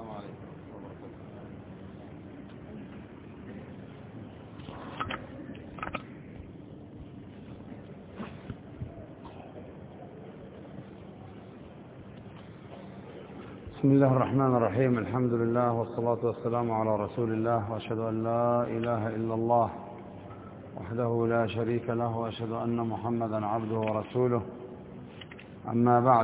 السلام عليكم ورحمة الله وبركاته. بسم الله الرحمن الرحيم. الحمد لله والصلاة والسلام على رسول الله، وأشهد أن لا إله إلا الله وحده لا شريك له، وأشهد أن محمدا عبده ورسوله. أما بعد،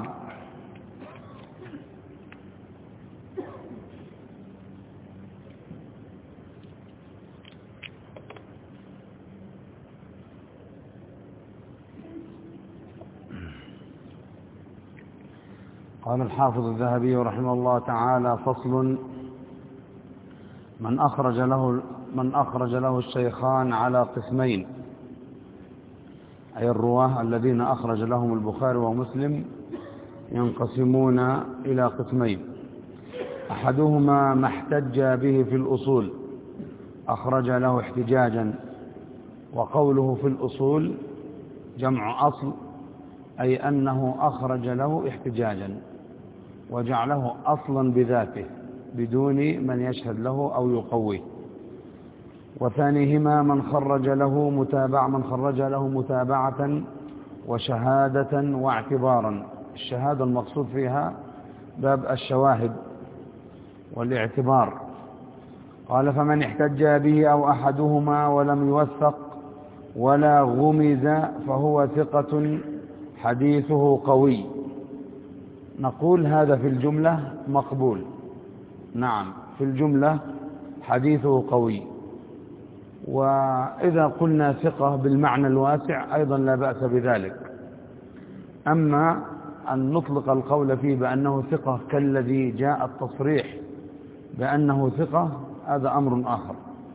قال الحافظ الذهبي رحمه الله تعالى: فصل: من أخرج له الشيخان على قسمين، أي الرواه الذين أخرج لهم البخاري ومسلم ينقسمون إلى قسمين: أحدهما ما احتج به في الأصول، أخرج له احتجاجا، وقوله في الأصول جمع أصل، أي أنه أخرج له احتجاجا وجعله أصلا بذاته بدون من يشهد له أو يقويه. وثانيهما من خرج له متابعة وشهادة واعتبارا. الشهادة المقصود فيها باب الشواهد والاعتبار. قال: فمن احتج به أو أحدهما ولم يوثق ولا غمز فهو ثقة حديثه قوي. نقول هذا في الجملة مقبول، نعم في الجملة حديثه قوي. وإذا قلنا ثقة بالمعنى الواسع أيضا لا بأس بذلك. أما أن نطلق القول فيه بأنه ثقة كالذي جاء التصريح بأنه ثقة، هذا أمر آخر.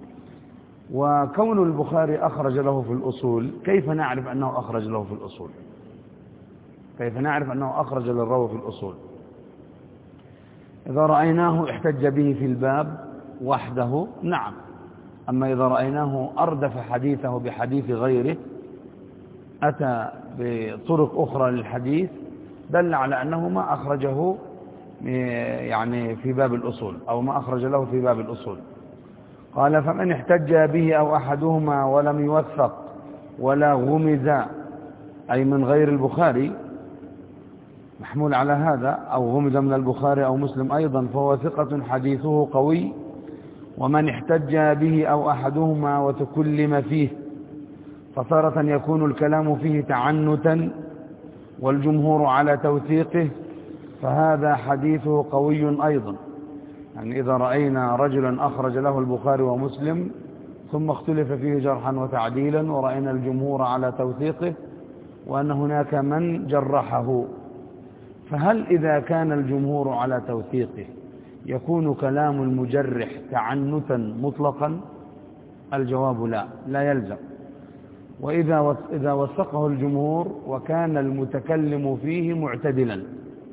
وكون البخاري أخرج له في الأصول، كيف نعرف أنه أخرج له في الأصول؟ كيف نعرف أنه أخرج للراوي في الأصول؟ إذا رأيناه احتج به في الباب وحده، نعم. أما إذا رأيناه أردف حديثه بحديث غيره، أتى بطرق أخرى للحديث، دل على أنه ما أخرجه يعني في باب الأصول، أو ما أخرج له في باب الأصول. قال: فمن احتج به أو أحدهما ولم يوثق ولا غمز، أي من غير البخاري، محمول على هذا، أو غمز من البخاري أو مسلم أيضا، فهو ثقة حديثه قوي. ومن احتج به أو أحدهما وتكلم فيه، فتارة يكون الكلام فيه تعنتا والجمهور على توثيقه، فهذا حديثه قوي أيضا. يعني إذا رأينا رجلا أخرج له البخاري ومسلم ثم اختلف فيه جرحا وتعديلا، ورأينا الجمهور على توثيقه وأن هناك من جرحه، فهل إذا كان الجمهور على توثيقه يكون كلام المجرح تعنتا مطلقا؟ الجواب لا، لا يلزم. وإذا وثقه الجمهور وكان المتكلم فيه معتدلا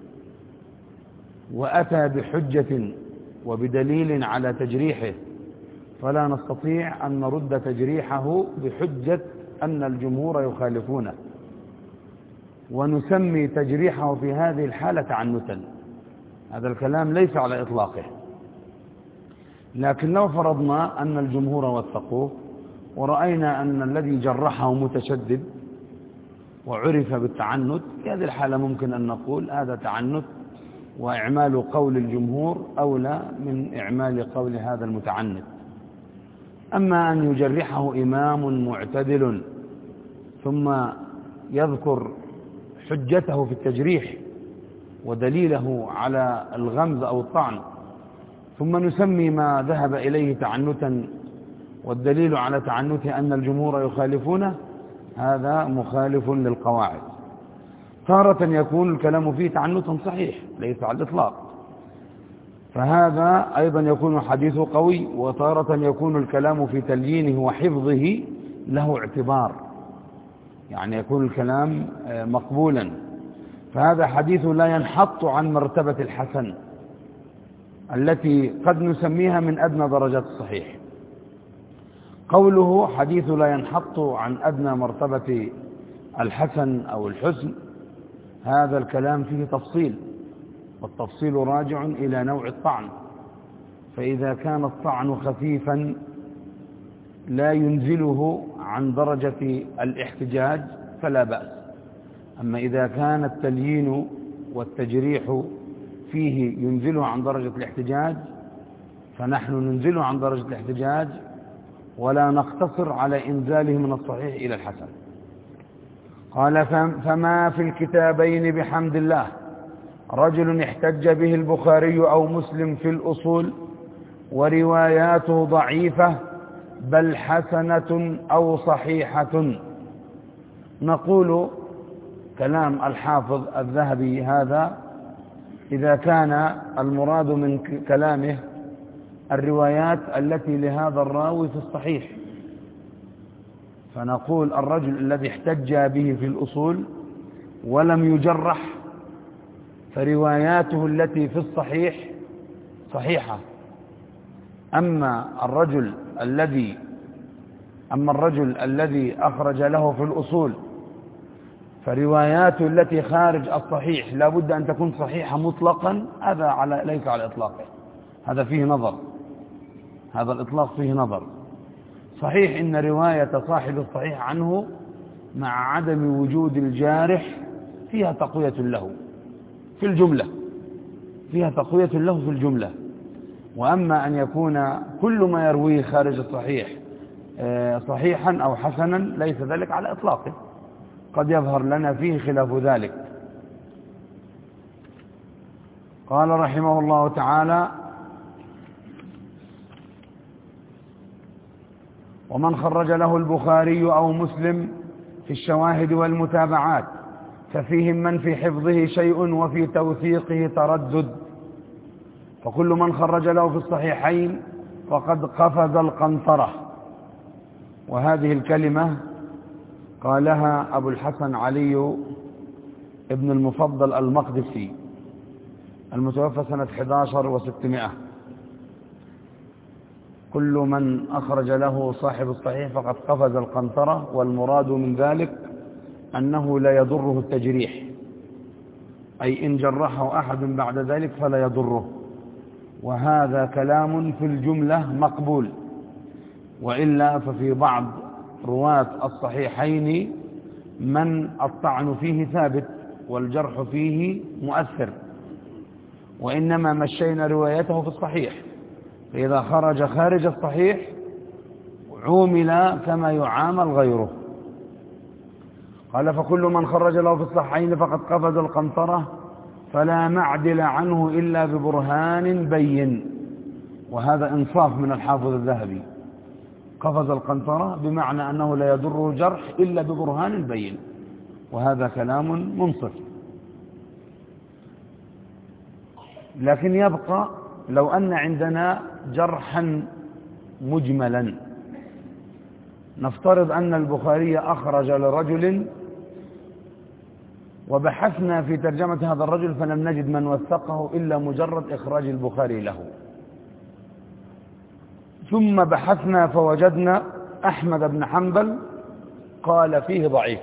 وأتى بحجة وبدليل على تجريحه، فلا نستطيع أن نرد تجريحه بحجة أن الجمهور يخالفونه، ونسمي تجريحه في هذه الحالة تعنتا. هذا الكلام ليس على إطلاقه. لكن لو فرضنا أن الجمهور وثقوه ورأينا أن الذي جرحه متشدد وعرف بالتعنت، في هذه الحالة ممكن أن نقول هذا تعنت، وإعمال قول الجمهور أولى من إعمال قول هذا المتعنت. أما أن يجرحه إمام معتدل ثم يذكر حجته في التجريح ودليله على الغمز أو الطعن، ثم نسمي ما ذهب إليه تعنتا والدليل على تعنته أن الجمهور يخالفونه، هذا مخالف للقواعد. تارة يكون الكلام فيه تعنتا صحيح ليس على الإطلاق، فهذا أيضا يكون حديثه قوي. وتارة يكون الكلام في تليينه وحفظه له اعتبار، يعني يكون الكلام مقبولا، فهذا حديث لا ينحط عن مرتبة الحسن التي قد نسميها من أدنى درجات الصحيح. قوله حديث لا ينحط عن أدنى مرتبة الحسن أو الحسن، هذا الكلام فيه تفصيل، والتفصيل راجع إلى نوع الطعن. فإذا كان الطعن خفيفا لا ينزله عن درجة الاحتجاج فلا بأس. أما إذا كان التليين والتجريح فيه ينزله عن درجة الاحتجاج فنحن ننزله عن درجة الاحتجاج ولا نقتصر على إنزاله من الصحيح إلى الحسن. قال فما في الكتابين بحمد الله رجل احتج به البخاري أو مسلم في الأصول ورواياته ضعيفة بل حسنة أو صحيحة، نقول كلام الحافظ الذهبي هذا إذا كان المراد من كلامه الروايات التي لهذا الراوي في الصحيح، فنقول الرجل الذي احتج به في الأصول ولم يجرح فرواياته التي في الصحيح صحيحة. أما الرجل الذي أخرج له في الأصول فرواياته التي خارج الصحيح لا بد أن تكون صحيحة مطلقا، هذا ليس على إطلاقه، هذا فيه نظر، هذا الإطلاق فيه نظر. صحيح إن رواية صاحب الصحيح عنه مع عدم وجود الجارح فيها تقوية له في الجملة، فيها تقوية له في الجملة. وأما أن يكون كل ما يرويه خارج الصحيح صحيحا أو حسنا ليس ذلك على إطلاقه، قد يظهر لنا فيه خلاف ذلك. قال رحمه الله تعالى: ومن خرج له البخاري أو مسلم في الشواهد والمتابعات ففيهم من في حفظه شيء وفي توثيقه تردد، فكل من خرج له في الصحيحين فقد قفز القنطرة. وهذه الكلمة قالها أبو الحسن علي ابن المفضل المقدسي المتوفى سنة 11 و600. كل من أخرج له صاحب الصحيح فقد قفز القنطرة، والمراد من ذلك أنه لا يضره التجريح، أي إن جرحه أحد بعد ذلك فلا يضره. وهذا كلام في الجملة مقبول، وإلا ففي بعض رواة الصحيحين من الطعن فيه ثابت والجرح فيه مؤثر، وإنما مشينا روايته في الصحيح، فإذا خرج خارج الصحيح عومل كما يعامل غيره. قال: فكل من خرج له في الصحيحين فقد قفز القنطرة فلا معدل عنه إلا ببرهان بين. وهذا إنصاف من الحافظ الذهبي، قفز القنطرة بمعنى أنه لا يضره جرح إلا ببرهان بين، وهذا كلام منصف. لكن يبقى لو أن عندنا جرحا مجملا، نفترض أن البخاري أخرج لرجل وبحثنا في ترجمة هذا الرجل فلم نجد من وثقه إلا مجرد إخراج البخاري له، ثم بحثنا فوجدنا أحمد بن حنبل قال فيه ضعيف.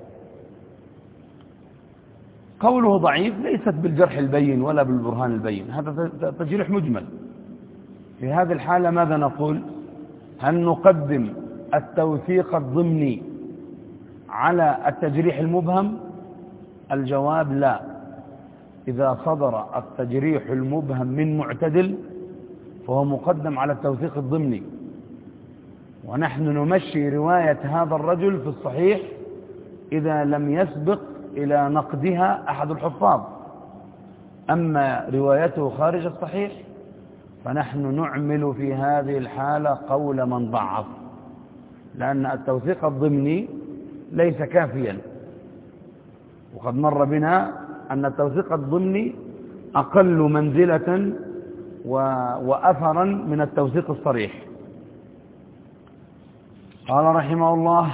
قوله ضعيف ليست بالجرح البين ولا بالبرهان البين، هذا تجريح مجمل. في هذه الحالة ماذا نقول؟ هل نقدم التوثيق الضمني على التجريح المبهم؟ الجواب لا. إذا صدر التجريح المبهم من معتدل فهو مقدم على التوثيق الضمني، ونحن نمشي رواية هذا الرجل في الصحيح إذا لم يسبق إلى نقدها أحد الحفاظ. أما روايته خارج الصحيح فنحن نعمل في هذه الحالة قول من ضعف، لأن التوثيق الضمني ليس كافيا، وقد مر بنا أن التوثيق الضمني أقل منزلة وأثرا من التوثيق الصريح. قال رحمه الله: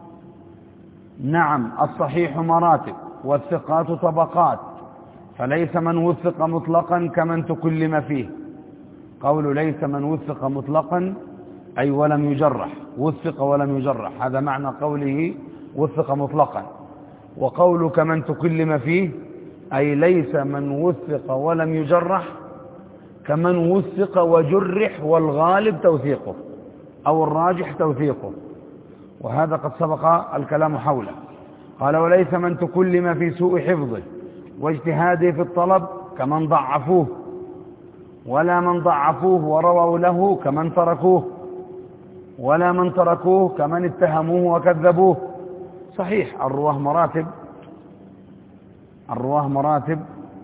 نعم، الصحيح مراتب والثقات طبقات، فليس من وثق مطلقا كمن تكلم فيه. قول ليس من وثق مطلقا أي ولم يجرح، وثق ولم يجرح، هذا معنى قوله وثق مطلقا. وقول كمن تكلم فيه أي ليس من وثق ولم يجرح كمن وثق وجرح والغالب توثيقه أو الراجح توثيقه، وهذا قد سبق الكلام حوله. قال وليس من تكلم في سوء حفظه واجتهاده في الطلب كمن ضعفوه، ولا من ضعفوه ورووا له كمن تركوه، ولا من تركوه كمن اتهموه وكذبوه. صحيح الرواه مراتب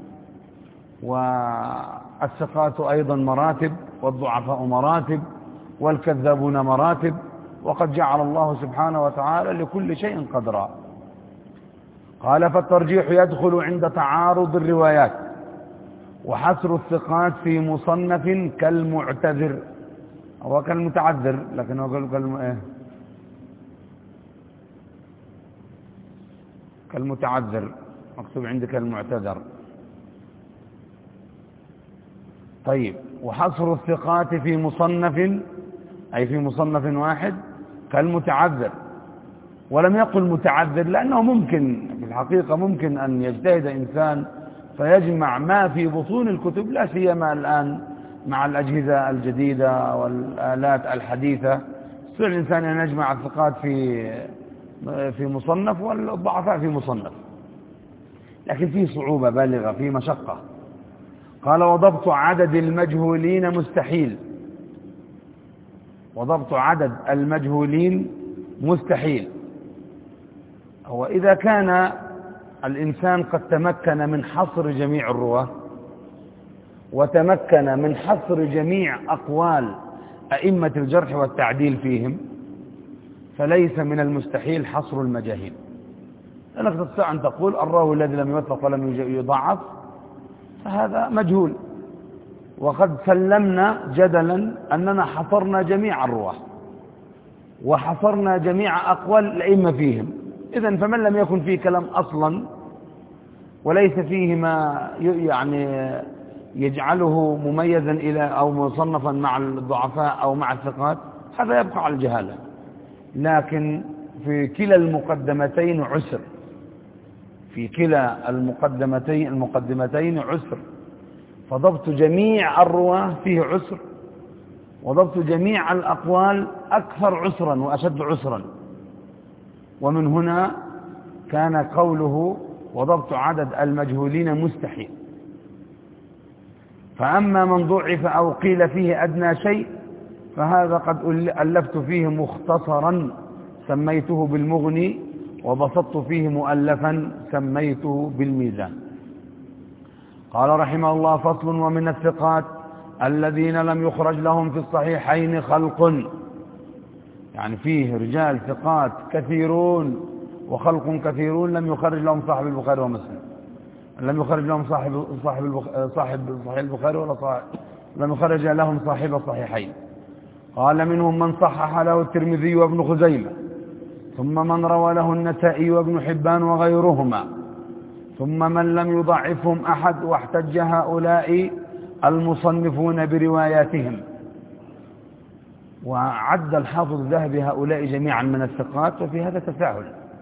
والثقات أيضا مراتب، والضعفاء مراتب، والكذابون مراتب، وقد جعل الله سبحانه وتعالى لكل شيء قدرا. قال فالترجيح يدخل عند تعارض الروايات، وحصر الثقات في مصنف كالمعتذر، هو كالمتعذر لكن هو كالمتعذر، مكتوب عندك المعتذر. طيب، وحصر الثقات في مصنف أي في مصنف واحد كالمتعذر، ولم يقل متعذر لأنه ممكن في الحقيقة ممكن أن يجتهد إنسان فيجمع ما في بطون الكتب، لا سيما الآن مع الأجهزة الجديدة والآلات الحديثة، يستطيع الإنسان أن يجمع الثقات في مصنف والضعفاء في مصنف، لكن فيه صعوبة بالغة، فيه مشقة. قال وضبط عدد المجهولين مستحيل، وضبط عدد المجهولين مستحيل. هو إذا كان الإنسان قد تمكن من حصر جميع الرواة وتمكن من حصر جميع أقوال أئمة الجرح والتعديل فيهم، فليس من المستحيل حصر المجاهيل، لأنك تستطيع أن تقول الراوي الذي لم يوثق ولم يضعف فهذا مجهول، وقد سلمنا جدلا أننا حصرنا جميع الرواة وحصرنا جميع أقوال الأئمة فيهم. إذن فمن لم يكن فيه كلام أصلا وليس فيه ما يعني يجعله مميزا إلى أو مصنفا مع الضعفاء أو مع الثقات، هذا يبقى على الجهالة. لكن في كلا المقدمتين عسر، في كلا المقدمتين عسر، فضبط جميع الرواه فيه عسر، وضبط جميع الأقوال أكثر عسرا وأشد عسرا. ومن هنا كان قوله وضبط عدد المجهولين مستحيل. فأما من ضعف أو قيل فيه أدنى شيء فهذا قد ألفت فيه مختصرا سميته بالمغني، وبسطت فيه مؤلفا سميته بالميزان. قال رحمه الله فصل ومن الثقات الذين لم يخرج لهم في الصحيحين خلق، يعني فيه رجال ثقات كثيرون وخلق كثيرون لم يخرج لهم صاحب البخاري ومسلم، لم يخرج لهم صاحب صحيح البخاري ولا لم يخرج لهم صاحب الصحيحين. قال منهم من صحح له الترمذي وابن خزيمة، ثم من روى له النسائي وابن حبان وغيرهما، ثم من لم يضعفهم أحد، واحتج هؤلاء المصنفون برواياتهم. وعد الحافظ الذهبي هؤلاء جميعا من الثقات، وفي هذا تساهل،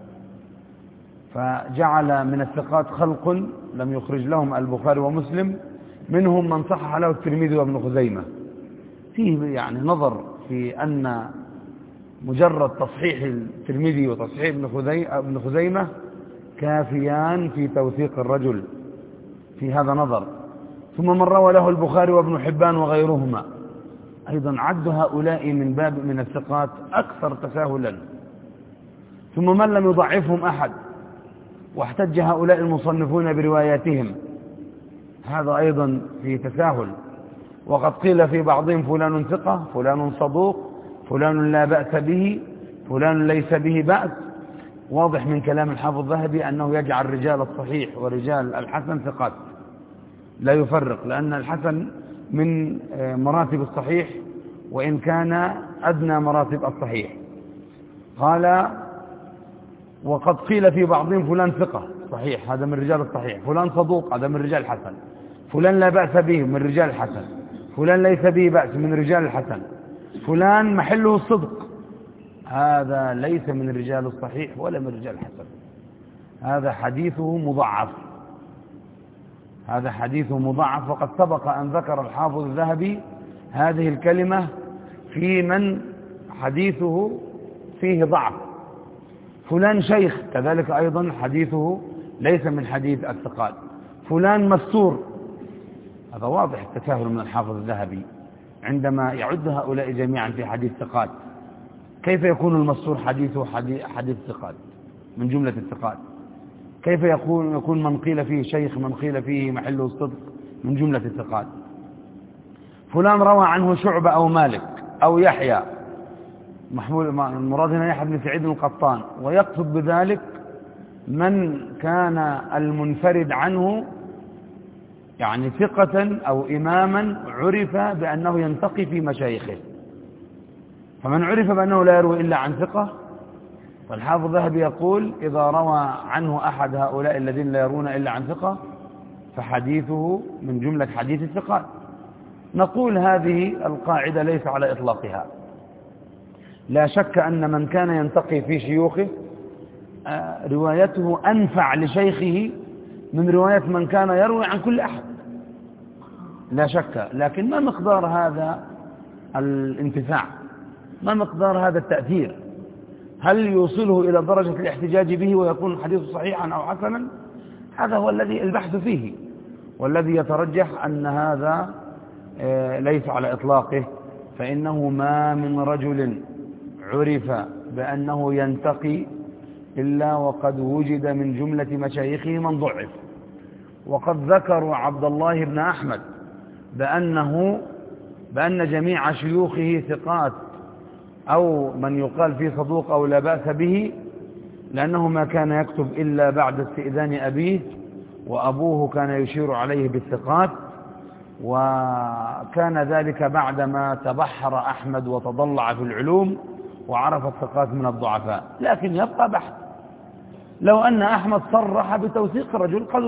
فجعل من الثقات خلق لم يخرج لهم البخاري ومسلم، منهم من صحح له الترمذي وابن خزيمة. فيه يعني نظر في أن مجرد تصحيح الترمذي وتصحيح ابن خزيمة كافيان في توثيق الرجل، في هذا نظر. ثم من روى له البخاري وابن حبان وغيرهما، أيضا عد هؤلاء من باب من الثقات أكثر تساهلا. ثم من لم يضعفهم أحد، واحتج هؤلاء المصنفون برواياتهم، هذا أيضا في تساهل. وقد قيل في بعضهم فلان ثقة، فلان صدوق، فلان لا بأس به، فلان ليس به بأس. واضح من كلام الحافظ الذهبي أنه يجعل رجال الصحيح ورجال الحسن ثقات، لا يفرق، لأن الحسن من مراتب الصحيح وإن كان أدنى مراتب الصحيح. قال وقد قيل في بعضهم فلان ثقة صحيح، هذا من رجال الصحيح، فلان صدوق هذا من رجال الحسن، فلان لا بأس به من رجال الحسن، فلان ليس به بأس من رجال الحسن، فلان محله الصدق، هذا ليس من رجال الصحيح ولا من رجال الحسن، هذا حديثه مضعف. هذا حديث مضاعف. وقد سبق أن ذكر الحافظ الذهبي هذه الكلمة في من حديثه فيه ضعف. فلان شيخ كذلك أيضا حديثه ليس من حديث الثقات. فلان مستور، هذا واضح التساهل من الحافظ الذهبي عندما يعد هؤلاء جميعا في حديث ثقات. كيف يكون المستور حديثه حديث ثقات من جملة الثقات؟ كيف يكون من قيل فيه شيخ من قيل فيه محله الصدق من جملة الثقات؟ فلان روى عنه شعبة أو مالك أو يحيى، المراد هنا يحيى بن سعيد القطان، ويقصد بذلك من كان المنفرد عنه يعني ثقة أو إماما عرف بأنه ينتقي في مشايخه. فمن عرف بأنه لا يروي إلا عن ثقة، فالحافظ الذهبي يقول إذا روى عنه أحد هؤلاء الذين لا يرون إلا عن ثقة فحديثه من جملة حديث الثقات. نقول هذه القاعدة ليس على إطلاقها. لا شك أن من كان ينتقي في شيوخه روايته أنفع لشيخه من رواية من كان يروي عن كل أحد، لا شك. لكن ما مقدار هذا الانتفاع؟ ما مقدار هذا التأثير؟ هل يوصله إلى درجة الاحتجاج به ويكون الحديث صحيحا أو حسنا؟ هذا هو الذي البحث فيه، والذي يترجح أن هذا ليس على إطلاقه. فإنه ما من رجل عرف بأنه ينتقي إلا وقد وجد من جملة مشايخه من ضعف. وقد ذكروا عبد الله بن أحمد بأن جميع شيوخه ثقات أو من يقال فيه صدوق أو لا بأس به، لأنه ما كان يكتب إلا بعد استئذان أبيه، وأبوه كان يشير عليه بالثقات، وكان ذلك بعدما تبحر أحمد وتضلع في العلوم وعرف الثقات من الضعفاء. لكن يبقى بحث. لو أن أحمد صرح بتوثيق رجل قد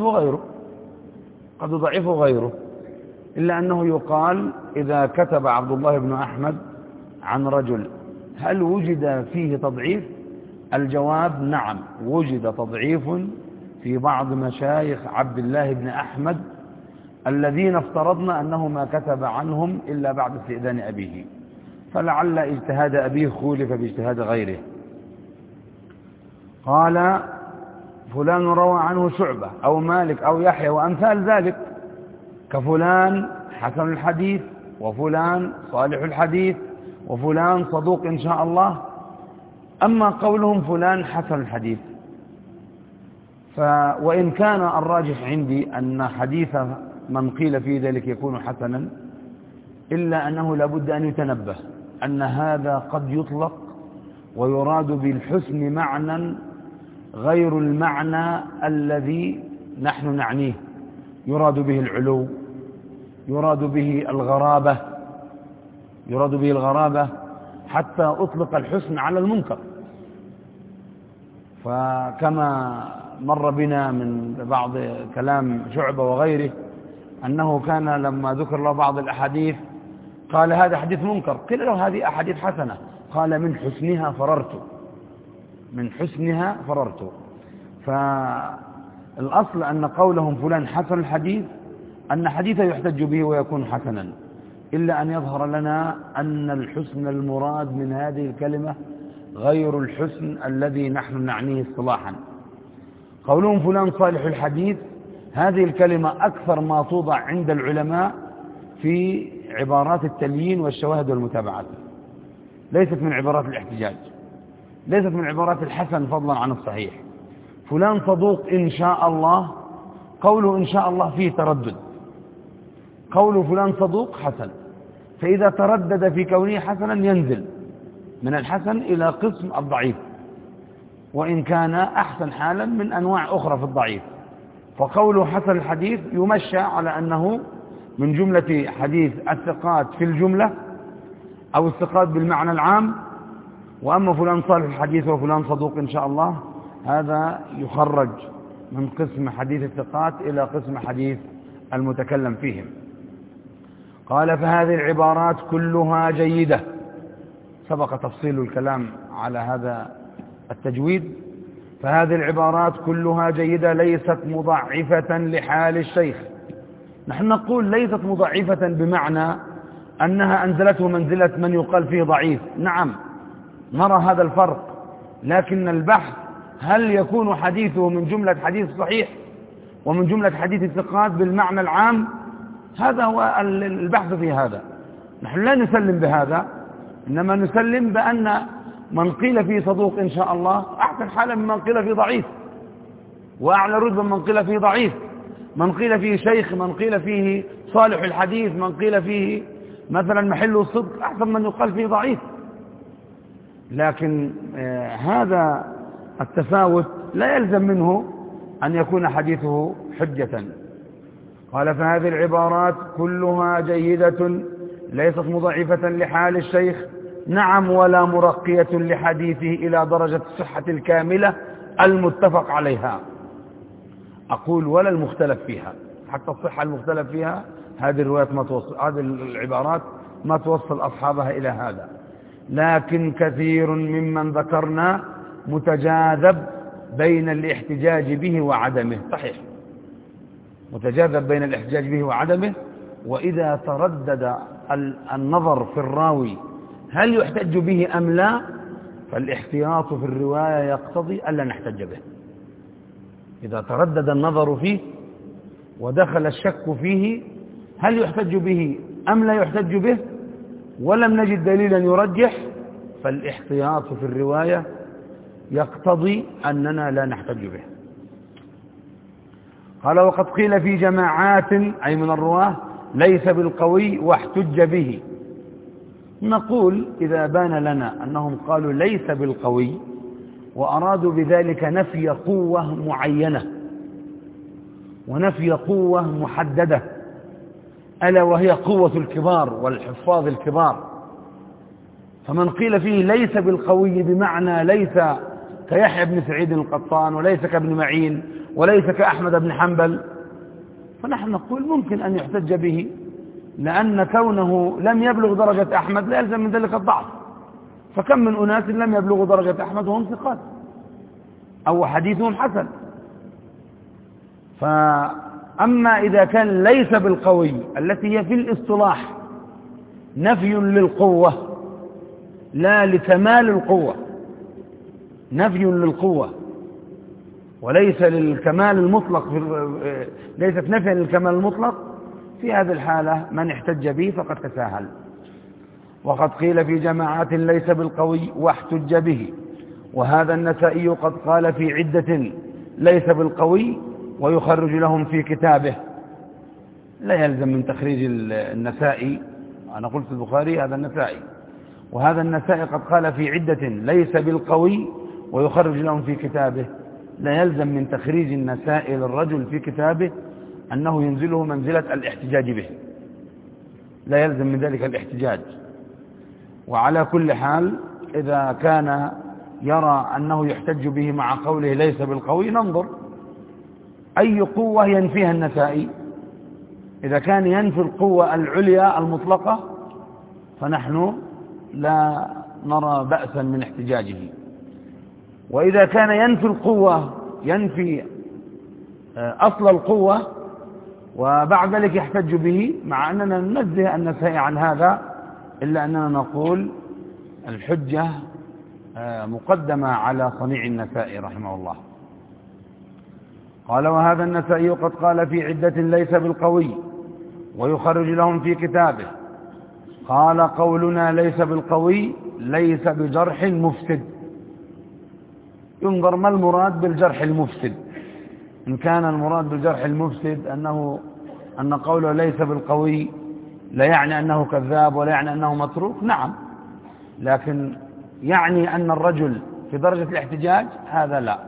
ضعفه غيره، إلا أنه يقال إذا كتب عبد الله بن أحمد عن رجل هل وجد فيه تضعيف؟ الجواب نعم، وجد تضعيف في بعض مشايخ عبد الله بن أحمد الذين افترضنا أنه ما كتب عنهم إلا بعد استئذان أبيه، فلعل اجتهاد أبيه خولف باجتهاد غيره. قال فلان روى عنه شعبة أو مالك أو يحيى وأمثال ذلك، كفلان حسن الحديث، وفلان صالح الحديث، وفلان صدوق إن شاء الله. أما قولهم فلان حسن الحديث، وإن كان الراجح عندي أن حديث من قيل في ذلك يكون حسنا، إلا أنه لابد أن يتنبه أن هذا قد يطلق ويراد بالحسن معنى غير المعنى الذي نحن نعنيه. يراد به العلو، يراد به الغرابة، حتى أطلق الحسن على المنكر. فكما مر بنا من بعض كلام شعبة وغيره أنه كان لما ذكر له بعض الأحاديث قال هذا حديث منكر، قيل له هذه أحاديث حسنة، قال من حسنها فررت. فالأصل أن قولهم فلان حسن الحديث أن حديثه يحتج به ويكون حسنا، إلا أن يظهر لنا أن الحسن المراد من هذه الكلمة غير الحسن الذي نحن نعنيه اصطلاحا. قولهم فلان صالح الحديث، هذه الكلمة أكثر ما توضع عند العلماء في عبارات التليين والشواهد والمتابعات، ليست من عبارات الاحتجاج، ليست من عبارات الحسن فضلا عن الصحيح. فلان صدوق إن شاء الله، قوله إن شاء الله فيه تردد، قوله فلان صدوق حسن، فإذا تردد في كونه حسنا ينزل من الحسن إلى قسم الضعيف، وإن كان أحسن حالا من أنواع أخرى في الضعيف. فقوله حسن الحديث يمشى على أنه من جملة حديث الثقات في الجملة أو الثقات بالمعنى العام. وأما فلان صالح الحديث وفلان صدوق إن شاء الله، هذا يخرج من قسم حديث الثقات إلى قسم حديث المتكلم فيهم. قال فهذه العبارات كلها جيدة. سبق تفصيل الكلام على هذا التجويد. فهذه العبارات كلها جيدة ليست مضعفة لحال الشيخ. نحن نقول ليست مضعفة بمعنى أنها أنزلته منزلة من يقال فيه ضعيف، نعم نرى هذا الفرق، لكن البحث هل يكون حديثه من جملة حديث صحيح ومن جملة حديث الثقات بالمعنى العام؟ هذا هو البحث في هذا. نحن لا نسلم بهذا، إنما نسلم بأن من قيل فيه صدوق إن شاء الله أحسن حالا ممن قيل فيه ضعيف، وأعلى رتبة من قيل فيه ضعيف، من قيل فيه شيخ، من قيل فيه صالح الحديث، من قيل فيه مثلا محل الصدق، أحسن من يقال فيه ضعيف. لكن هذا التفاوت لا يلزم منه أن يكون حديثه حجة. قال فهذه العبارات كلها جيدة ليست مضعفة لحال الشيخ، نعم ولا مرقية لحديثه إلى درجة الصحة الكاملة المتفق عليها. أقول ولا المختلف فيها، حتى الصحة المختلف فيها هذه الروايات ما توصل، هذه العبارات ما توصل أصحابها إلى هذا. لكن كثير ممن ذكرنا متجاذب بين الاحتجاج به وعدمه. صحيح، متجاذب بين الاحتجاج به وعدمه. وإذا تردد النظر في الراوي هل يحتج به أم لا، فالاحتياط في الرواية يقتضي ألا نحتج به. إذا تردد النظر فيه ودخل الشك فيه هل يحتج به أم لا يحتج به، ولم نجد دليلا يرجح، فالاحتياط في الرواية يقتضي أننا لا نحتج به. قال وقد قيل في جماعات أي من الرواه ليس بالقوي واحتج به. نقول إذا بان لنا أنهم قالوا ليس بالقوي وأرادوا بذلك نفي قوة معينة ونفي قوة محددة، ألا وهي قوة الكبار والحفاظ الكبار، فمن قيل فيه ليس بالقوي بمعنى ليس كيحيى بن سعيد القطان وليس كابن معين وليس كأحمد بن حنبل، فنحن نقول ممكن أن يحتج به، لأن كونه لم يبلغ درجة أحمد لا يلزم من ذلك الضعف، فكم من أناس لم يبلغوا درجة أحمد وهم ثقات أو حديثهم حسن. فأما إذا كان ليس بالقوي التي هي في الاصطلاح نفي للقوة لا لكمال القوة، نفي للقوة وليس للكمال المطلق، ليست نفيا للكمال المطلق، في هذه الحالة من احتج به فقد تساهل. وقد قيل في جماعات ليس بالقوي واحتج به، وهذا النسائي قد قال في عدة ليس بالقوي ويخرج لهم في كتابه. لا يلزم من تخريج النسائي، أنا قلت البخاري هذا النسائي، وهذا النسائي قد قال في عدة ليس بالقوي ويخرج لهم في كتابه. لا يلزم من تخريج النسائي للرجل في كتابه أنه ينزله منزلة الاحتجاج به، لا يلزم من ذلك الاحتجاج. وعلى كل حال إذا كان يرى أنه يحتج به مع قوله ليس بالقوي ننظر أي قوة ينفيها النسائي. إذا كان ينفي القوة العليا المطلقة فنحن لا نرى بأسا من احتجاجه، وإذا كان ينفي القوة ينفي أصل القوة وبعد ذلك يحتج به، مع أننا ننزه النسائي عن هذا، إلا أننا نقول الحجة مقدمة على صنيع النسائي رحمه الله. قال وهذا النسائي قد قال في عدة ليس بالقوي ويخرج لهم في كتابه. قال قولنا ليس بالقوي ليس بجرح مفسد. ينظر ما المراد بالجرح المفسد. إن كان المراد بالجرح المفسد أن قوله ليس بالقوي لا يعني أنه كذاب ولا يعني أنه متروك، نعم، لكن يعني أن الرجل في درجة الاحتجاج هذا لا.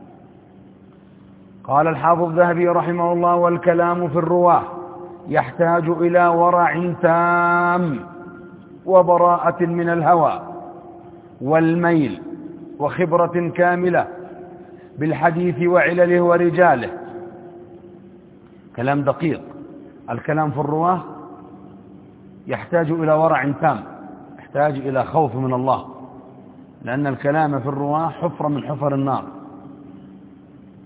قال الحافظ الذهبي رحمه الله والكلام في الرواة يحتاج إلى ورع تام وبراءة من الهوى والميل وخبرة كاملة بالحديث وعلله ورجاله. كلام دقيق. الكلام في الرواة يحتاج إلى ورع تام، يحتاج إلى خوف من الله، لأن الكلام في الرواة حفرة من حفر النار،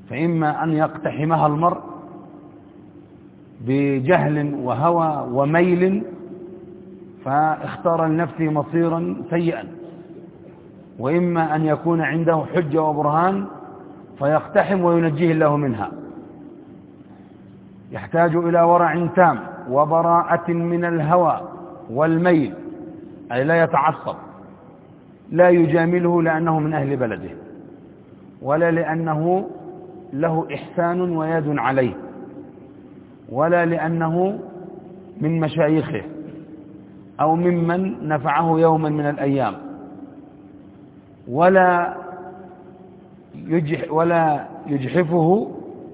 فإما أن يقتحمها المرء بجهل وهوى وميل فاختار لنفسه مصيرا سيئا، وإما أن يكون عنده حجة وبرهان فيقتحم وينجيه الله منها. يحتاج إلى ورع تام وبراءة من الهوى والميل، أي لا يتعصب، لا يجامله لأنه من أهل بلده ولا لأنه له إحسان ويد عليه ولا لأنه من مشايخه أو ممن نفعه يوما من الأيام، ولا يجحفه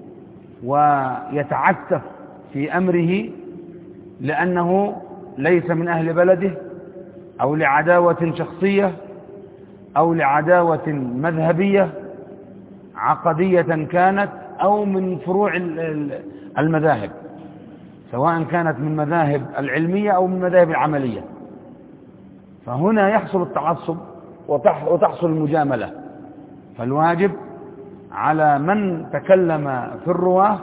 ويتعسف في أمره لأنه ليس من أهل بلده أو لعداوة شخصية أو لعداوة مذهبية عقدية كانت أو من فروع المذاهب، سواء كانت من مذاهب العلمية أو من مذاهب العملية. فهنا يحصل التعصب وتحصل المجاملة. فالواجب على من تكلم في الرواه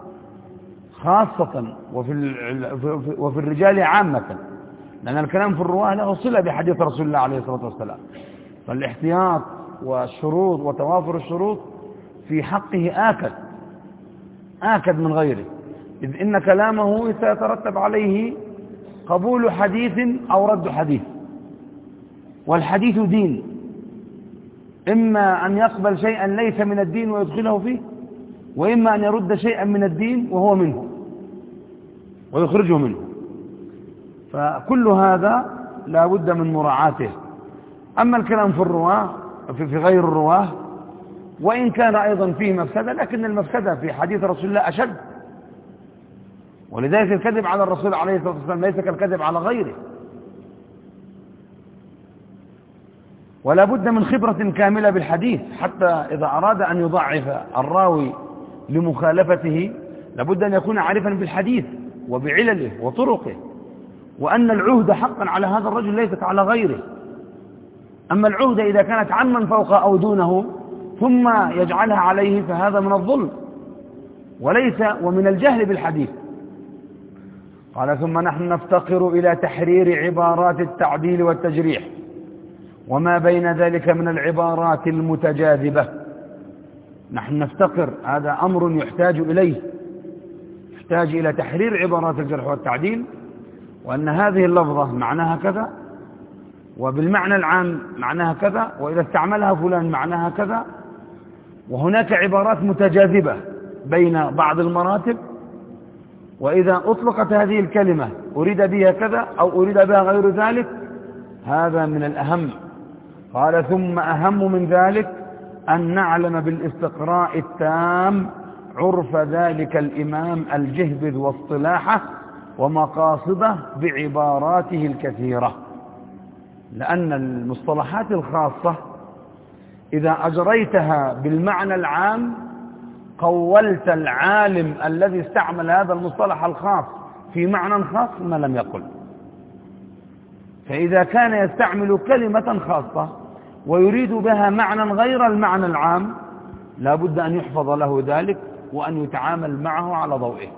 خاصة وفي الرجال عامة، لأن الكلام في الرواه له صلة بحديث رسول الله عليه الصلاة والسلام، فالاحتياط والشروط وتوافر الشروط في حقه آكد من غيره، إذ إن كلامه سيترتب عليه قبول حديث أو رد حديث، والحديث دين، إما أن يقبل شيئا ليس من الدين ويدخله فيه، وإما أن يرد شيئا من الدين وهو منه ويخرجه منه. فكل هذا لا بد من مراعاته. أما الكلام في الرواه في غير الرواه وإن كان أيضا فيه مفسدة، لكن المفسدة في حديث رسول الله أشد، ولذلك الكذب على الرسول عليه الصلاة والسلام ليس كالكذب على غيره. ولا بد من خبرة كاملة بالحديث، حتى إذا أراد أن يضعف الراوي لمخالفته لابد أن يكون عارفا بالحديث وبعلله وطرقه، وأن العهد حقا على هذا الرجل ليست على غيره. أما العهد إذا كانت عمن فوق أو دونه ثم يجعلها عليه فهذا من الظلم وليس ومن الجهل بالحديث. قال: ثم نحن نفتقر إلى تحرير عبارات التعديل والتجريح وما بين ذلك من العبارات المتجاذبة. نحن نفتقر، هذا أمر يحتاج إليه، يحتاج إلى تحرير عبارات الجرح والتعديل، وأن هذه اللفظة معناها كذا، وبالمعنى العام معناها كذا، وإذا استعملها فلان معناها كذا. وهناك عبارات متجاذبة بين بعض المراتب، وإذا أطلقت هذه الكلمة أريد بها كذا أو أريد بها غير ذلك، هذا من الأهم. قال: ثم أهم من ذلك أن نعلم بالاستقراء التام عرف ذلك الإمام الجهبذ واصطلاحه ومقاصده بعباراته الكثيرة، لأن المصطلحات الخاصة إذا أجريتها بالمعنى العام قولت العالم الذي استعمل هذا المصطلح الخاص في معنى خاص ما لم يقل. فإذا كان يستعمل كلمة خاصة ويريد بها معنى غير المعنى العام لا بد أن يحفظ له ذلك وأن يتعامل معه على ضوئه.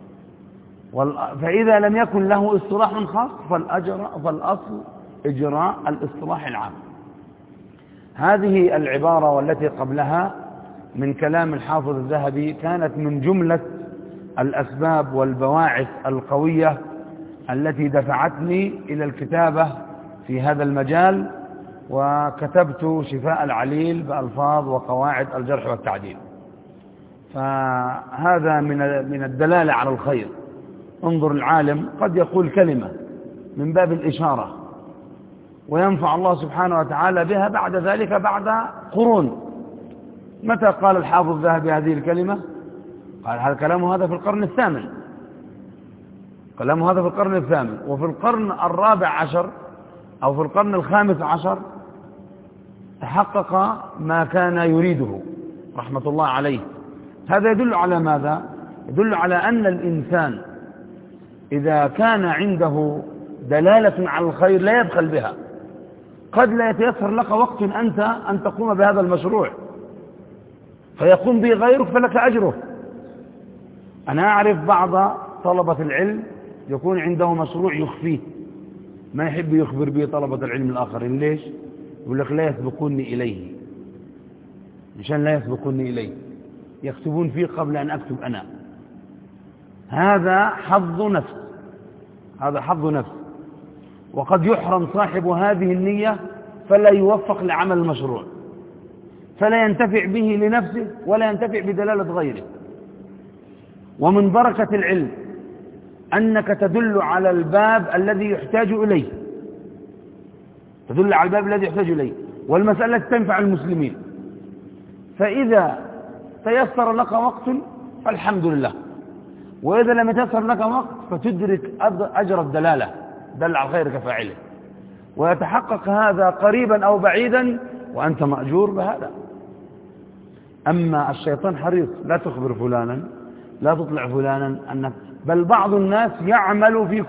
فإذا لم يكن له اصطلاح خاص فالأصل إجراء الاصطلاح العام. هذه العبارة والتي قبلها من كلام الحافظ الذهبي كانت من جملة الأسباب والبواعث القوية التي دفعتني إلى الكتابة في هذا المجال، وكتبت شفاء العليل بألفاظ وقواعد الجرح والتعديل. فهذا من الدلالة على الخير. انظر، العالم قد يقول كلمة من باب الإشارة وينفع الله سبحانه وتعالى بها بعد ذلك بعد قرون. متى قال الحافظ الذهبي هذه الكلمة؟ قال هذا كلامه هذا في القرن الثامن، كلامه هذا في القرن الثامن، وفي القرن الرابع عشر أو في القرن الخامس عشر تحقق ما كان يريده رحمة الله عليه. هذا يدل على ماذا؟ يدل على أن الإنسان إذا كان عنده دلالة على الخير لا يبخل بها. قد لا يتيسر لك وقت أنت أن تقوم بهذا المشروع، فيقوم به غيرك فلك أجره. أنا أعرف بعض طلبة العلم يكون عنده مشروع يخفيه، ما يحب يخبر به طلبة العلم الآخرين. ليش؟ يقول لك لا يسبقوني إليه، مشان لا يسبقوني إليه يكتبون فيه قبل أن أكتب أنا. هذا حظ نفس، هذا حظ نفس، وقد يحرم صاحب هذه النية فلا يوفق لعمل المشروع، فلا ينتفع به لنفسه ولا ينتفع بدلالة غيره. ومن بركة العلم أنك تدل على الباب الذي يحتاج إليه، تدل على الباب الذي يحتاج إليه، والمسألة تنفع المسلمين. فإذا تيسر لك وقت فالحمد لله، وإذا لم يتيسر لك وقت فتدرك أجر الدلالة، دل على الخير كفاعله، ويتحقق هذا قريبا أو بعيدا وأنت مأجور بهذا. أما الشيطان حريص لا تخبر فلانا، لا تطلع فلانا أنك، بل بعض الناس يعمل في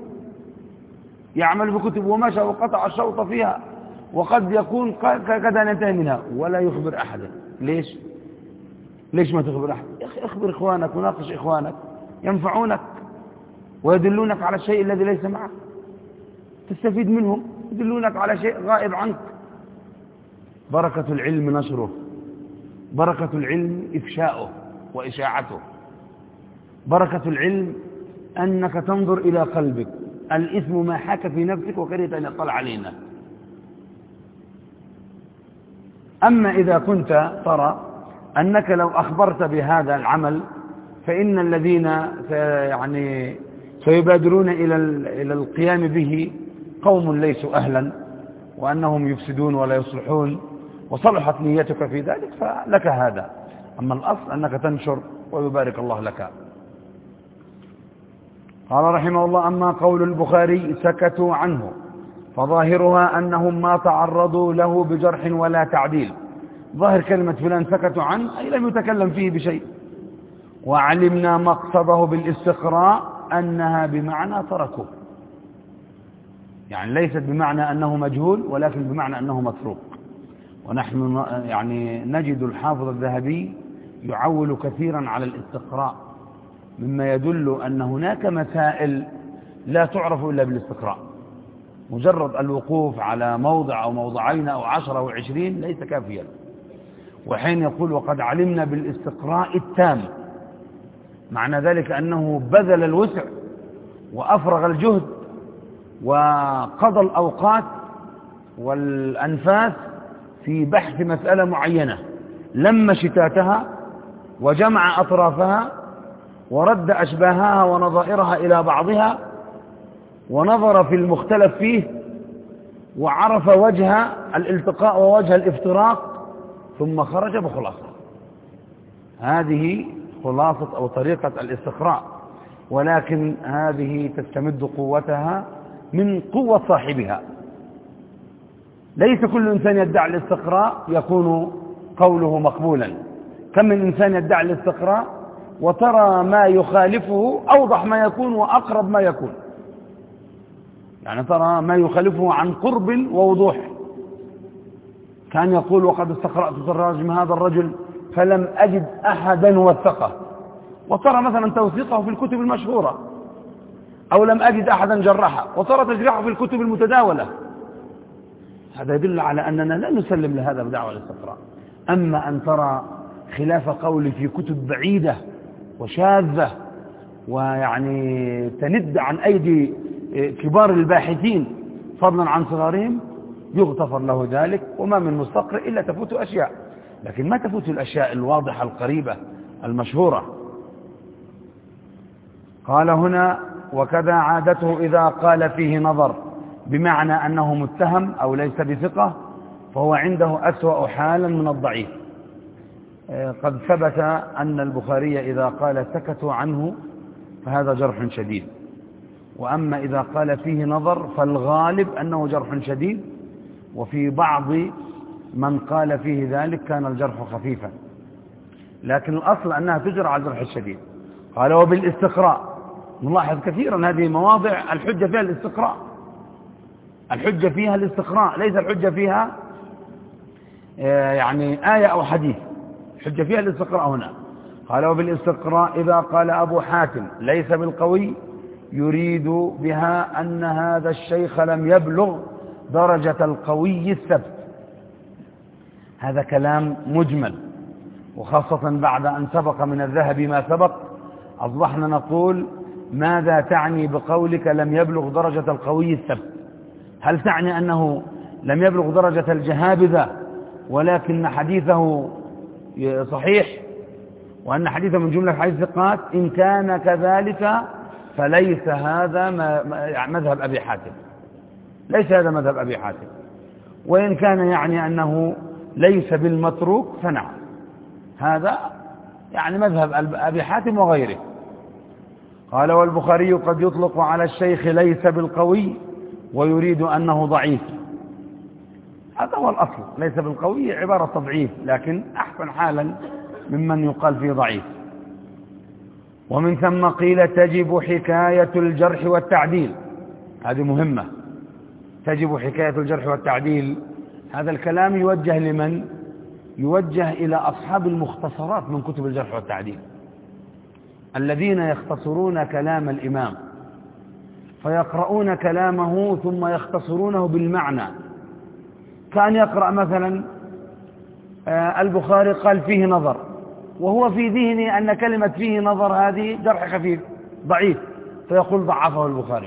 كتب ومشى وقطع الشوط فيها، وقد يكون قد ينتهي منها ولا يخبر أحدا. ليش ما تخبر أحد؟ يا أخي اخبر إخوانك وناقش إخوانك ينفعونك ويدلونك على الشيء الذي ليس معك، تستفيد منهم، يدلونك على شيء غائب عنك. بركة العلم نشره، بركة العلم إفشاؤه وإشاعته، بركة العلم أنك تنظر إلى قلبك. الإثم ما حاك في نفسك وكرهت أن يطلع علينا. أما إذا كنت ترى أنك لو أخبرت بهذا العمل فإن الذين سيبادرون إلى القيام به قوم ليسوا أهلا، وأنهم يفسدون ولا يصلحون، وصلحت نيتك في ذلك فلك هذا. أما الأصل أنك تنشر ويبارك الله لك. قال رحمه الله: أما قول البخاري سكتوا عنه فظاهرها أنهم ما تعرضوا له بجرح ولا تعديل. ظاهر كلمة فلان سكتوا عنه أي لم يتكلم فيه بشيء. وعلمنا مقصده بالاستقراء أنها بمعنى تركه، يعني ليست بمعنى أنه مجهول ولكن بمعنى أنه متروك. ونحن نجد الحافظ الذهبي يعول كثيرا على الاستقراء، مما يدل أن هناك مسائل لا تعرف إلا بالاستقراء. مجرد الوقوف على موضع أو موضعين أو 10 أو 20 ليس كافيا. وحين يقول وقد علمنا بالاستقراء التام، معنى ذلك أنه بذل الوسع وأفرغ الجهد وقضى الأوقات والأنفاس في بحث مسألة معينة، لم شتاتها وجمع أطرافها ورد أشباهها ونظائرها إلى بعضها، ونظر في المختلف فيه وعرف وجه الالتقاء ووجه الافتراق، ثم خرج بخلاصة. هذه خلاصة أو طريقة الاستقراء، ولكن هذه تستمد قوتها من قوة صاحبها. ليس كل إنسان يدعي الاستقراء يكون قوله مقبولا. كم من إنسان يدعي الاستقراء وترى ما يخالفه أوضح ما يكون وأقرب ما يكون، يعني ترى ما يخالفه عن قرب ووضوح. كان يقول وقد استقرأت تراجم هذا الرجل فلم أجد أحدا وثقه، وترى مثلا توثيقه في الكتب المشهورة، أو لم أجد أحدا جرحه وترى تجرحه في الكتب المتداولة. هذا يدل على أننا لا نسلم لهذا بدعوى الاستقراء. أما أن ترى خلاف قول في كتب بعيدة وشاذة تند عن أيدي كبار الباحثين فضلا عن صغارهم، يغتفر له ذلك، وما من مستقرئ إلا تفوت أشياء، لكن ما تفوت الأشياء الواضحة القريبة المشهورة. قال هنا: وكذا عادته إذا قال فيه نظر، بمعنى أنه متهم أو ليس بثقة، فهو عنده أسوأ حالا من الضعيف. قد ثبت أن البخاري إذا قال سكتوا عنه فهذا جرح شديد، وأما إذا قال فيه نظر فالغالب أنه جرح شديد، وفي بعض من قال فيه ذلك كان الجرح خفيفا، لكن الأصل أنها تجرى على الجرح الشديد. قال: وبالاستقراء. نلاحظ كثيرا هذه مواضع الحجة فيها الاستقراء، الحجة فيها الاستقراء، ليس الحجة فيها آية أو حديث، الحجة فيها الاستقراء هنا. قال وبالاستقراء إذا قال أبو حاتم ليس بالقوي يريد بها أن هذا الشيخ لم يبلغ درجة القوي الثبت. هذا كلام مجمل، وخاصة بعد أن سبق من الذهب ما سبق أصبحنا نقول ماذا تعني بقولك لم يبلغ درجة القوي الثبت؟ هل تعني أنه لم يبلغ درجة الجهابذة ولكن حديثه صحيح وأن حديثه من جملة حديث ثقات؟ إن كان كذلك فليس هذا مذهب أبي حاتم، ليس هذا مذهب أبي حاتم. وإن كان يعني أنه ليس بالمتروك فنعم، هذا يعني مذهب أبي حاتم وغيره. قال والبخاري قد يطلق على الشيخ ليس بالقوي ويريد أنه ضعيف. هذا هو الأصل، ليس بالقوي عبارة تضعيف، لكن أحسن حالا ممن يقال فيه ضعيف. ومن ثم قيل تجب حكاية الجرح والتعديل. هذه مهمة، تجب حكاية الجرح والتعديل. هذا الكلام يوجه لمن؟ يوجه إلى أصحاب المختصرات من كتب الجرح والتعديل، الذين يختصرون كلام الإمام فيقرؤون كلامه ثم يختصرونه بالمعنى. كان يقرأ مثلا البخاري قال فيه نظر، وهو في ذهنه أن كلمة فيه نظر هذه جرح خفيف ضعيف، فيقول ضعفه البخاري.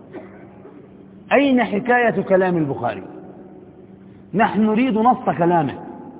أين حكاية كلام البخاري؟ نحن نريد نص كلامه.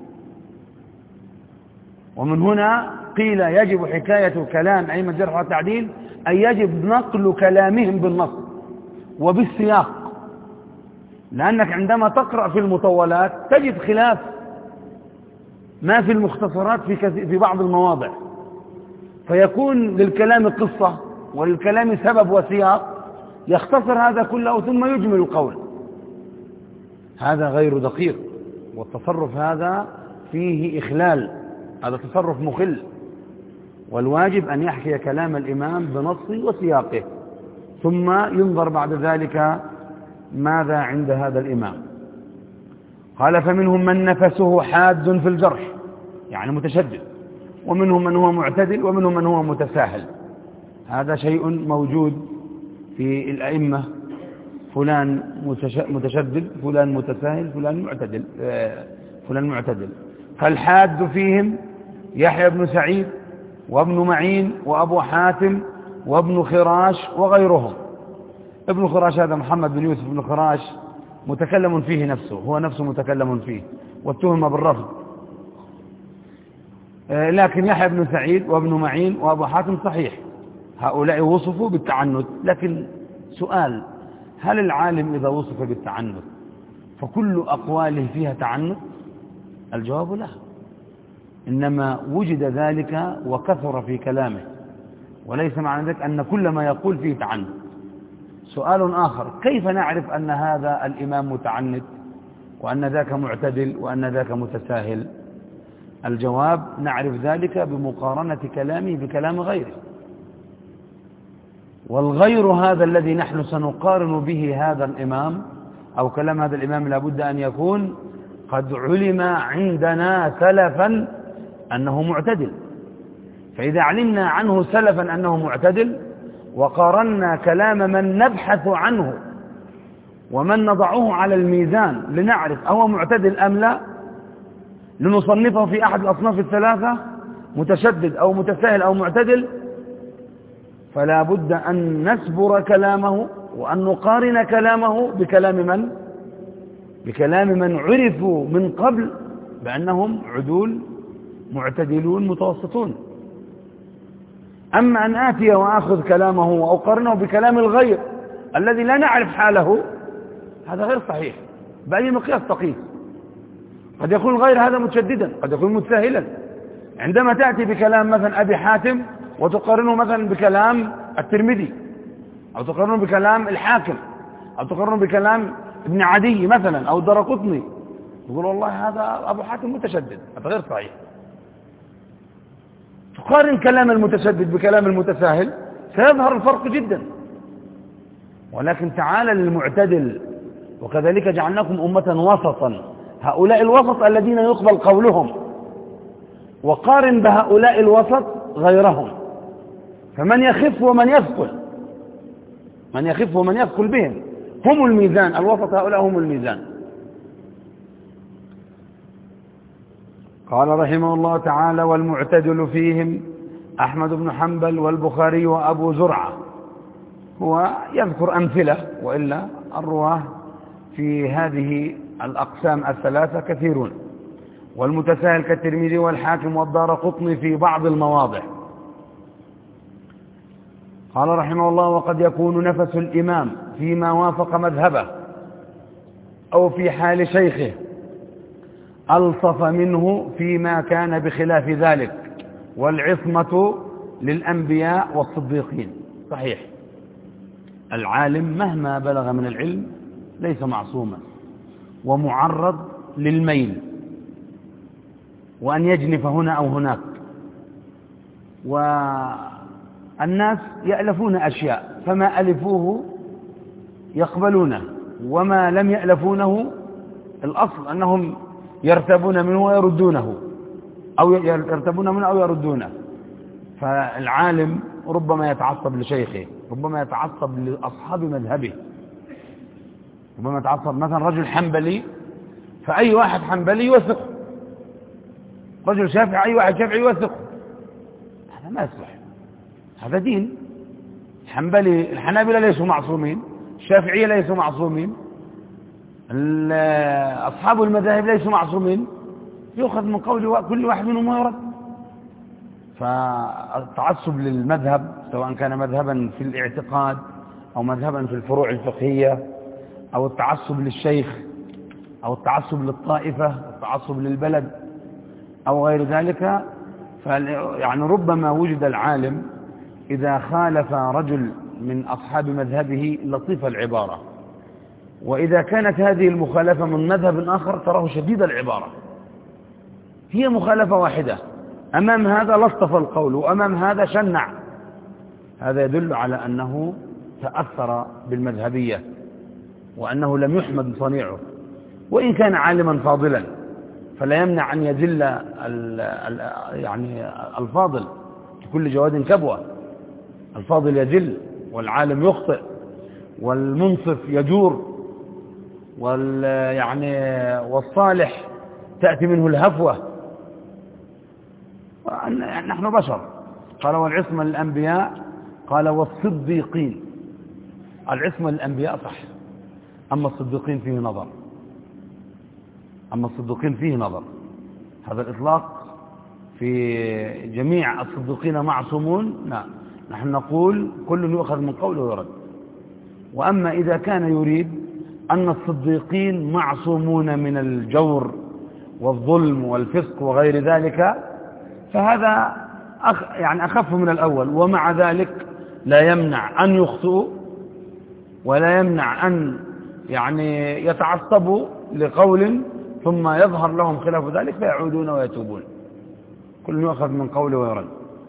ومن هنا قيل يجب حكاية كلام أئمة الجرح والتعديل، أي يجب نقل كلامهم بالنص وبالسياق، لأنك عندما تقرأ في المطولات تجد خلاف ما في المختصرات في بعض المواضع، فيكون للكلام قصة وللكلام سبب وسياق، يختصر هذا كله ثم يجمل القول. هذا غير دقيق، والتصرف هذا فيه إخلال، هذا تصرف مخل، والواجب أن يحكي كلام الإمام بنصه وسياقه ثم ينظر بعد ذلك ماذا عند هذا الإمام. قال فمنهم من نفسه حاد في الجرح يعني متشدد، ومنهم من هو معتدل، ومنهم من هو متساهل. هذا شيء موجود في الأئمة، فلان متشدد، فلان متساهل، فلان معتدل. فالحاد فيهم يحيى بن سعيد وابن معين وأبو حاتم وابن خراش وغيرهم. ابن خراش هذا محمد بن يوسف بن خراش متكلم فيه نفسه، هو نفسه متكلم فيه واتهم بالرفض. لكن يحيى بن سعيد وابن معين وأبو حاتم صحيح، هؤلاء وصفوا بالتعنت. لكن سؤال، هل العالم إذا وصف بالتعنت فكل أقواله فيها تعنت؟ الجواب لا، إنما وجد ذلك وكثر في كلامه، وليس معنى ذلك أن كل ما يقول فيه تعنت. سؤال آخر، كيف نعرف أن هذا الإمام متعنت وأن ذاك معتدل وأن ذاك متساهل؟ الجواب نعرف ذلك بمقارنة كلامه بكلام غيره، والغير هذا الذي نحن سنقارن به هذا الإمام أو كلام هذا الإمام لابد أن يكون قد علم عندنا سلفا أنه معتدل. فإذا علمنا عنه سلفا أنه معتدل وقارنا كلام من نبحث عنه ومن نضعه على الميزان لنعرف أهو معتدل أم لا، لنصنفه في أحد الأصناف الثلاثة متشدد أو متساهل أو معتدل، فلا بد أن نسبر كلامه وأن نقارن كلامه بكلام من عرفوا من قبل بأنهم عدول معتدلون متوسطون. أما أن آتي وأخذ كلامه وأقارنه بكلام الغير الذي لا نعرف حاله، هذا غير صحيح. بأي مقياس تقيس؟ قد يكون الغير هذا متشددا، قد يكون متساهلا. عندما تأتي بكلام مثلا أبي حاتم وتقارنه مثلا بكلام الترمذي، أو تقارنه بكلام الحاكم، أو تقارنه بكلام ابن عدي مثلا أو الدرقطني، تقول والله هذا أبو حاتم متشدد، هذا غير صحيح. تقارن كلام المتشدد بكلام المتساهل سيظهر الفرق جدا. ولكن تعالى للمعتدل، وكذلك جعلناكم أمة وسطا، هؤلاء الوسط الذين يقبل قولهم، وقارن بهؤلاء الوسط غيرهم، فمن يخف ومن يثقل، من يخف ومن يثقل بهم، هم الميزان، الوسط هؤلاء هم الميزان. قال رحمه الله تعالى: والمعتدل فيهم أحمد بن حنبل والبخاري وأبو زرعة. هو يذكر أمثلة، وإلا الرواه في هذه الأقسام الثلاثة كثيرون. والمتساهل كالترمذي والحاكم والدارقطني في بعض المواضع. قال رحمه الله: وقد يكون نفس الإمام فيما وافق مذهبه أو في حال شيخه ألطف منه فيما كان بخلاف ذلك، والعصمة للأنبياء والصديقين. صحيح، العالم مهما بلغ من العلم ليس معصوما، ومعرض للميل وأن يجنف هنا أو هناك، والناس يألفون أشياء، فما ألفوه يقبلونه، وما لم يألفونه الأصل أنهم يرتبون منه ويردونه، أو يرتبون منه أو يردونه. فالعالم ربما يتعصب لشيخه، ربما يتعصب لأصحاب مذهبه، ربما يتعصب مثلا رجل حنبلي، فأي واحد حنبلي يوثقه، رجل شافعي أي واحد شافعي يوثقه. هذا ما يصلح، هذا دين. الحنابلة ليسوا معصومين، الشافعية ليسوا معصومين، أصحاب المذاهب ليسوا معصومين، يؤخذ من قول كل واحد منهم ويرد. فالتعصب للمذهب سواء كان مذهبا في الاعتقاد أو مذهبا في الفروع الفقهية، أو التعصب للشيخ، أو التعصب للطائفة، التعصب للبلد أو غير ذلك، يعني ربما وجد العالم إذا خالف رجل من أصحاب مذهبه لطيف العبارة، وإذا كانت هذه المخالفة من مذهب آخر تراه شديد العبارة. هي مخالفة واحدة، أمام هذا لطف القول وأمام هذا شنع. هذا يدل على أنه تأثر بالمذهبية، وأنه لم يحمد صنيعه، وإن كان عالما فاضلا، فلا يمنع أن يدل يعني الفاضل لكل جواد كبوة. الفاضل يدل، والعالم يخطئ، والمنصف يجور، والصالح تأتي منه الهفوة. نحن بشر. قال: والعصمة للأنبياء. قال: والصديقين. العصمة للأنبياء صح، أما الصديقين فيه نظر، أما الصديقين فيه نظر. هذا الإطلاق في جميع الصديقين معصومون؟ لا، نحن نقول كل يؤخذ من قوله ويرد. وأما إذا كان يريد أن الصديقين معصومون من الجور والظلم والفسق وغير ذلك، فهذا يعني أخف من الأول. ومع ذلك لا يمنع أن يخطئوا، ولا يمنع أن يتعصبوا لقول ثم يظهر لهم خلاف ذلك فيعودون ويتوبون. كل يؤخذ من قوله ويرد.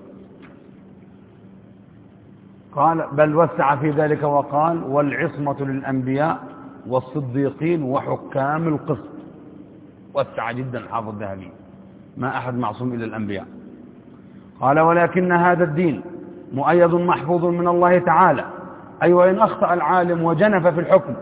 قال: بل وسع في ذلك وقال: والعصمة للأنبياء والصديقين وحكام القسط. وسع جدا حافظ الذهبي، ما أحد معصوم إلا الأنبياء. قال: ولكن هذا الدين مؤيد محفوظ من الله تعالى، أي وإن أخطأ العالم وجنف في الحكم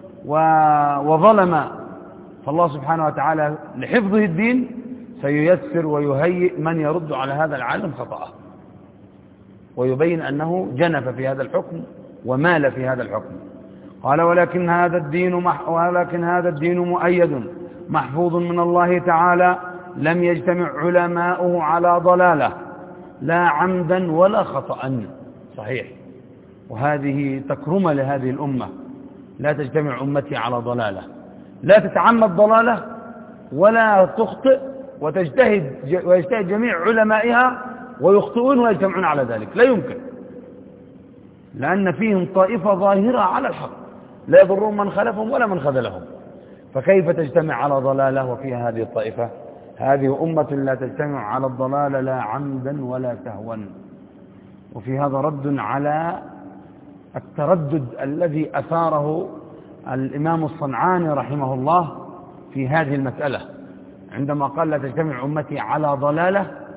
وظلم، فالله سبحانه وتعالى لحفظه الدين سييسر ويهيئ من يرد على هذا العالم خطأه، ويبين أنه جنف في هذا الحكم ومال في هذا الحكم. قال: ولكن هذا الدين مؤيد محفوظ من الله تعالى، لم يجتمع علماؤه على ضلالة لا عمدا ولا خطأ. صحيح، وهذه تكرمة لهذه الأمة، لا تجتمع أمتي على ضلالة، لا تتعمد ضلالة ولا تخطئ، ويجتهد جميع علمائها ويخطئون ويجتمعون على ذلك، لا يمكن، لأن فيهم طائفة ظاهرة على الحق لا يضرون من خلفهم ولا من خذلهم. فكيف تجتمع على ضلالة وفيها هذه الطائفة؟ هذه أمة لا تجتمع على الضلالة لا عمدا ولا سهوا. وفي هذا رد على التردد الذي أثاره الإمام الصنعاني رحمه الله في هذه المسألة، عندما قال: لا تجتمع أمتي على ضلالة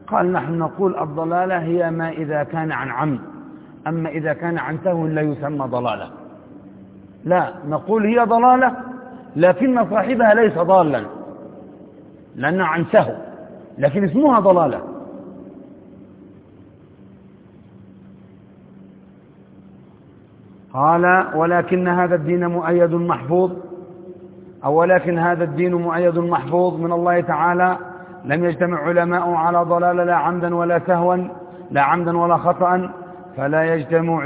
قال نحن نقول الضلالة هي ما إذا كان عن عمد، أما إذا كان عن سهو لا يسمى ضلالة. لا، نقول هي ضلالة لكن صاحبها ليس ضالا لأنها عن سهو، لكن اسمها ضلالة. قال ولكن هذا الدين مؤيد محفوظ، أو ولكن هذا الدين مؤيد محفوظ من الله تعالى، لم يجتمع علماء على ضلال لا عمدا ولا سهوا، لا عمدا ولا خطأ، فلا يجتمع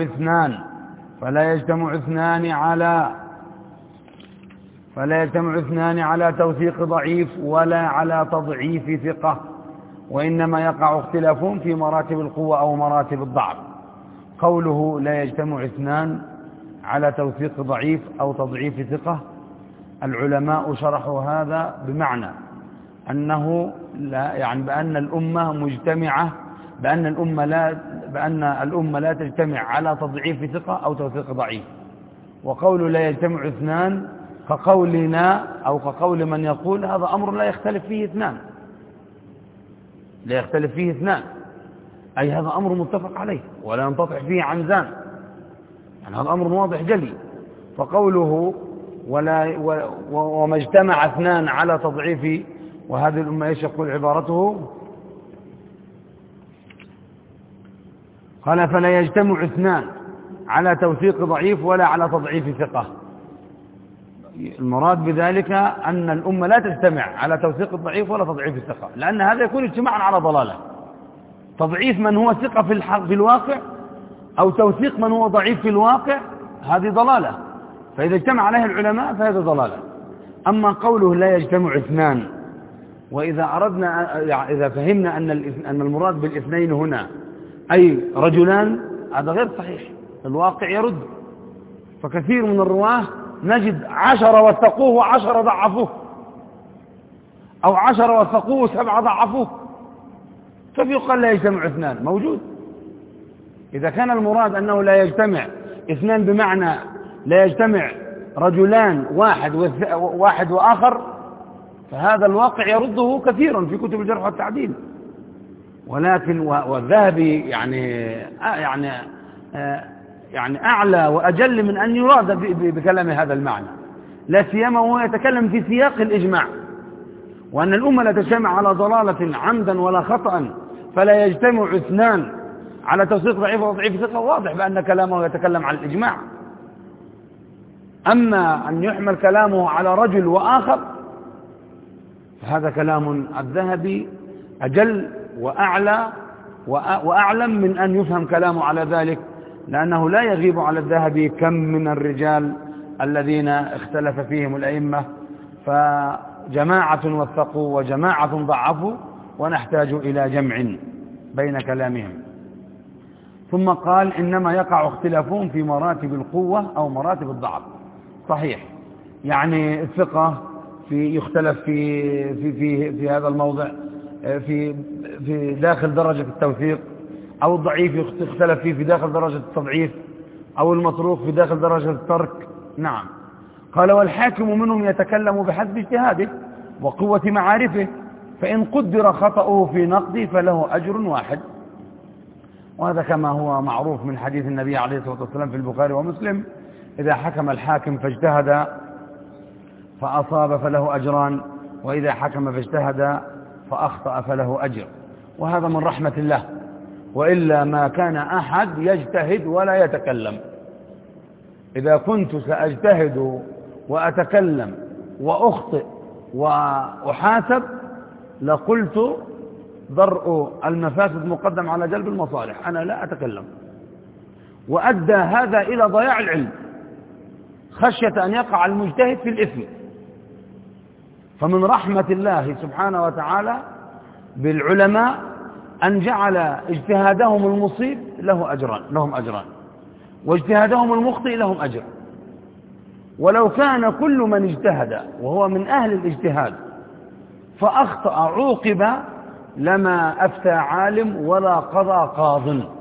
اثنان على توثيق ضعيف ولا على تضعيف ثقة، وإنما يقع اختلاف في مراتب القوة أو مراتب الضعف. قوله لا يجتمع اثنان على توثيق ضعيف أو تضعيف ثقة، العلماء شرحوا هذا بمعنى أنه لا، يعني بأن الأمة مجتمعة، بأن الأمة لا تجتمع على تضعيف ثقة أو توثيق ضعيف. وقول لا يجتمع اثنان كقولنا أو كقول من يقول هذا أمر لا يختلف فيه اثنان، أي هذا أمر متفق عليه ولا ينطفح فيه عنزان، يعني هذا أمر واضح جلي. فقوله وما اجتمع اثنان على تضعيف، وهذه الأمة ايش يقول عبارته؟ قال فلا يجتمع اثنان على توثيق ضعيف ولا على تضعيف ثقة. المراد بذلك أن الأمة لا تجتمع على توثيق الضعيف ولا تضعيف الثقة، لأن هذا يكون اجتماعا على ضلالة. تضعيف من هو ثقة في الواقع أو توثيق من هو ضعيف في الواقع، هذه ضلالة، فإذا اجتمع عليها العلماء فهذا ضلالة. أما قوله لا يجتمع اثنان، وإذا أردنا إذا فهمنا أن المراد بالاثنين هنا أي رجلان، هذا غير صحيح، الواقع يرد. فكثير من الرواه نجد 10 وثقوه و10 ضعفوه، أو 10 وثقوه و7 ضعفوه، كيف يقال لا يجتمع اثنان؟ موجود. إذا كان المراد أنه لا يجتمع اثنان بمعنى لا يجتمع رجلان واحد وآخر، فهذا الواقع يرده كثيرا في كتب الجرح والتعديل. ولكن والذهبي يعني أعلى وأجل من أن يراد بكلام هذا المعنى، لا سيما وهو يتكلم في سياق الإجماع، وأن الأمة لا تجتمع على ضلالة عمدا ولا خطأ، فلا يجتمع اثنان على توثيق ضعيف وضعيف ثقة. واضح بأن كلامه يتكلم عن الإجماع. أما أن يحمل كلامه على رجل وآخر فهذا كلام الذهبي أجل وأعلى وأعلم من أن يفهم كلامه على ذلك، لأنه لا يغيب على الذهبي كم من الرجال الذين اختلف فيهم الأئمة، فجماعة وثقوا وجماعة ضعفوا، ونحتاج إلى جمع بين كلامهم. ثم قال إنما يقع اختلافهم في مراتب القوة أو مراتب الضعف. صحيح، يعني الثقة يختلف في هذا الموضع في داخل درجة التوثيق، أو الضعيف يختلف في داخل درجة التضعيف، أو المتروك في داخل درجة الترك. نعم. قال والحاكم منهم يتكلم بحسب اجتهاده وقوة معارفه، فإن قدر خطأه في نقده فله أجر واحد. وهذا كما هو معروف من حديث النبي عليه الصلاة والسلام في البخاري ومسلم: إذا حكم الحاكم فاجتهد فأصاب فله أجران، وإذا حكم فاجتهد فأخطأ فله أجر. وهذا من رحمة الله، وإلا ما كان أحد يجتهد ولا يتكلم. إذا كنت سأجتهد وأتكلم وأخطئ وأحاسب لقلت درء المفاسد مقدم على جلب المصالح، أنا لا أتكلم. وأدى هذا إلى ضياع العلم خشية أن يقع المجتهد في الإثم. فمن رحمة الله سبحانه وتعالى بالعلماء أن جعل اجتهادهم المصيب لهم أجران، واجتهادهم المخطئ لهم أجر. ولو كان كل من اجتهد وهو من أهل الاجتهاد فأخطأ عوقب لما أفتى عالم ولا قضى قاض،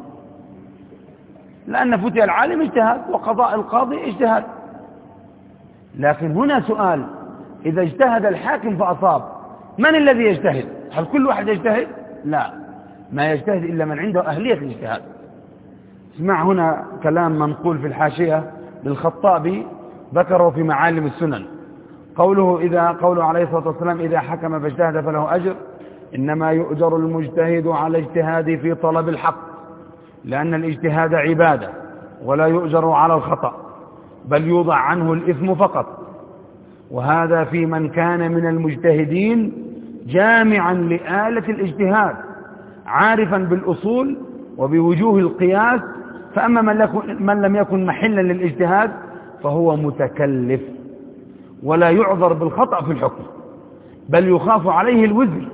لأن فتي العالم اجتهاد وقضاء القاضي اجتهاد. لكن هنا سؤال: إذا اجتهد الحاكم فأصاب، من الذي يجتهد؟ هل كل واحد يجتهد؟ لا، ما يجتهد إلا من عنده أهلية الاجتهاد. اسمع هنا كلام منقول في الحاشية للخطابي ذكره في معالم السنن، قوله عليه الصلاة والسلام: إذا حكم فاجتهد فله أجر، إنما يؤجر المجتهد على اجتهاده في طلب الحق، لأن الاجتهاد عبادة ولا يؤجر على الخطأ، بل يوضع عنه الإثم فقط. وهذا في من كان من المجتهدين جامعا لآلة الاجتهاد عارفا بالأصول وبوجوه القياس. فأما من لم يكن محلا للاجتهاد فهو متكلف ولا يعذر بالخطأ في الحكم، بل يخاف عليه الوزر.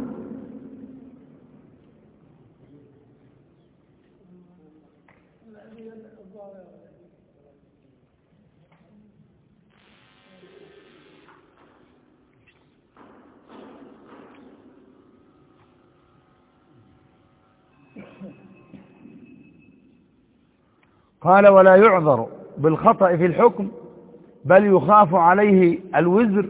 قال: ولا يعذر بالخطأ في الحكم، بل يخاف عليه الوزر،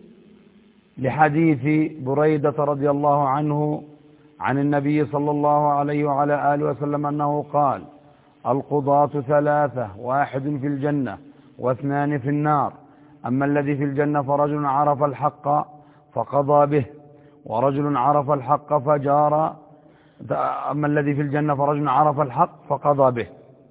لحديث بريدة رضي الله عنه عن النبي صلى الله عليه وعلى آله وسلم أنه قال: القضاة ثلاثة، واحد في الجنة واثنان في النار. أما الذي في الجنة فرجل عرف الحق فقضى به، ورجل عرف الحق فجار. أما الذي في الجنة فرجل عرف الحق فقضى به.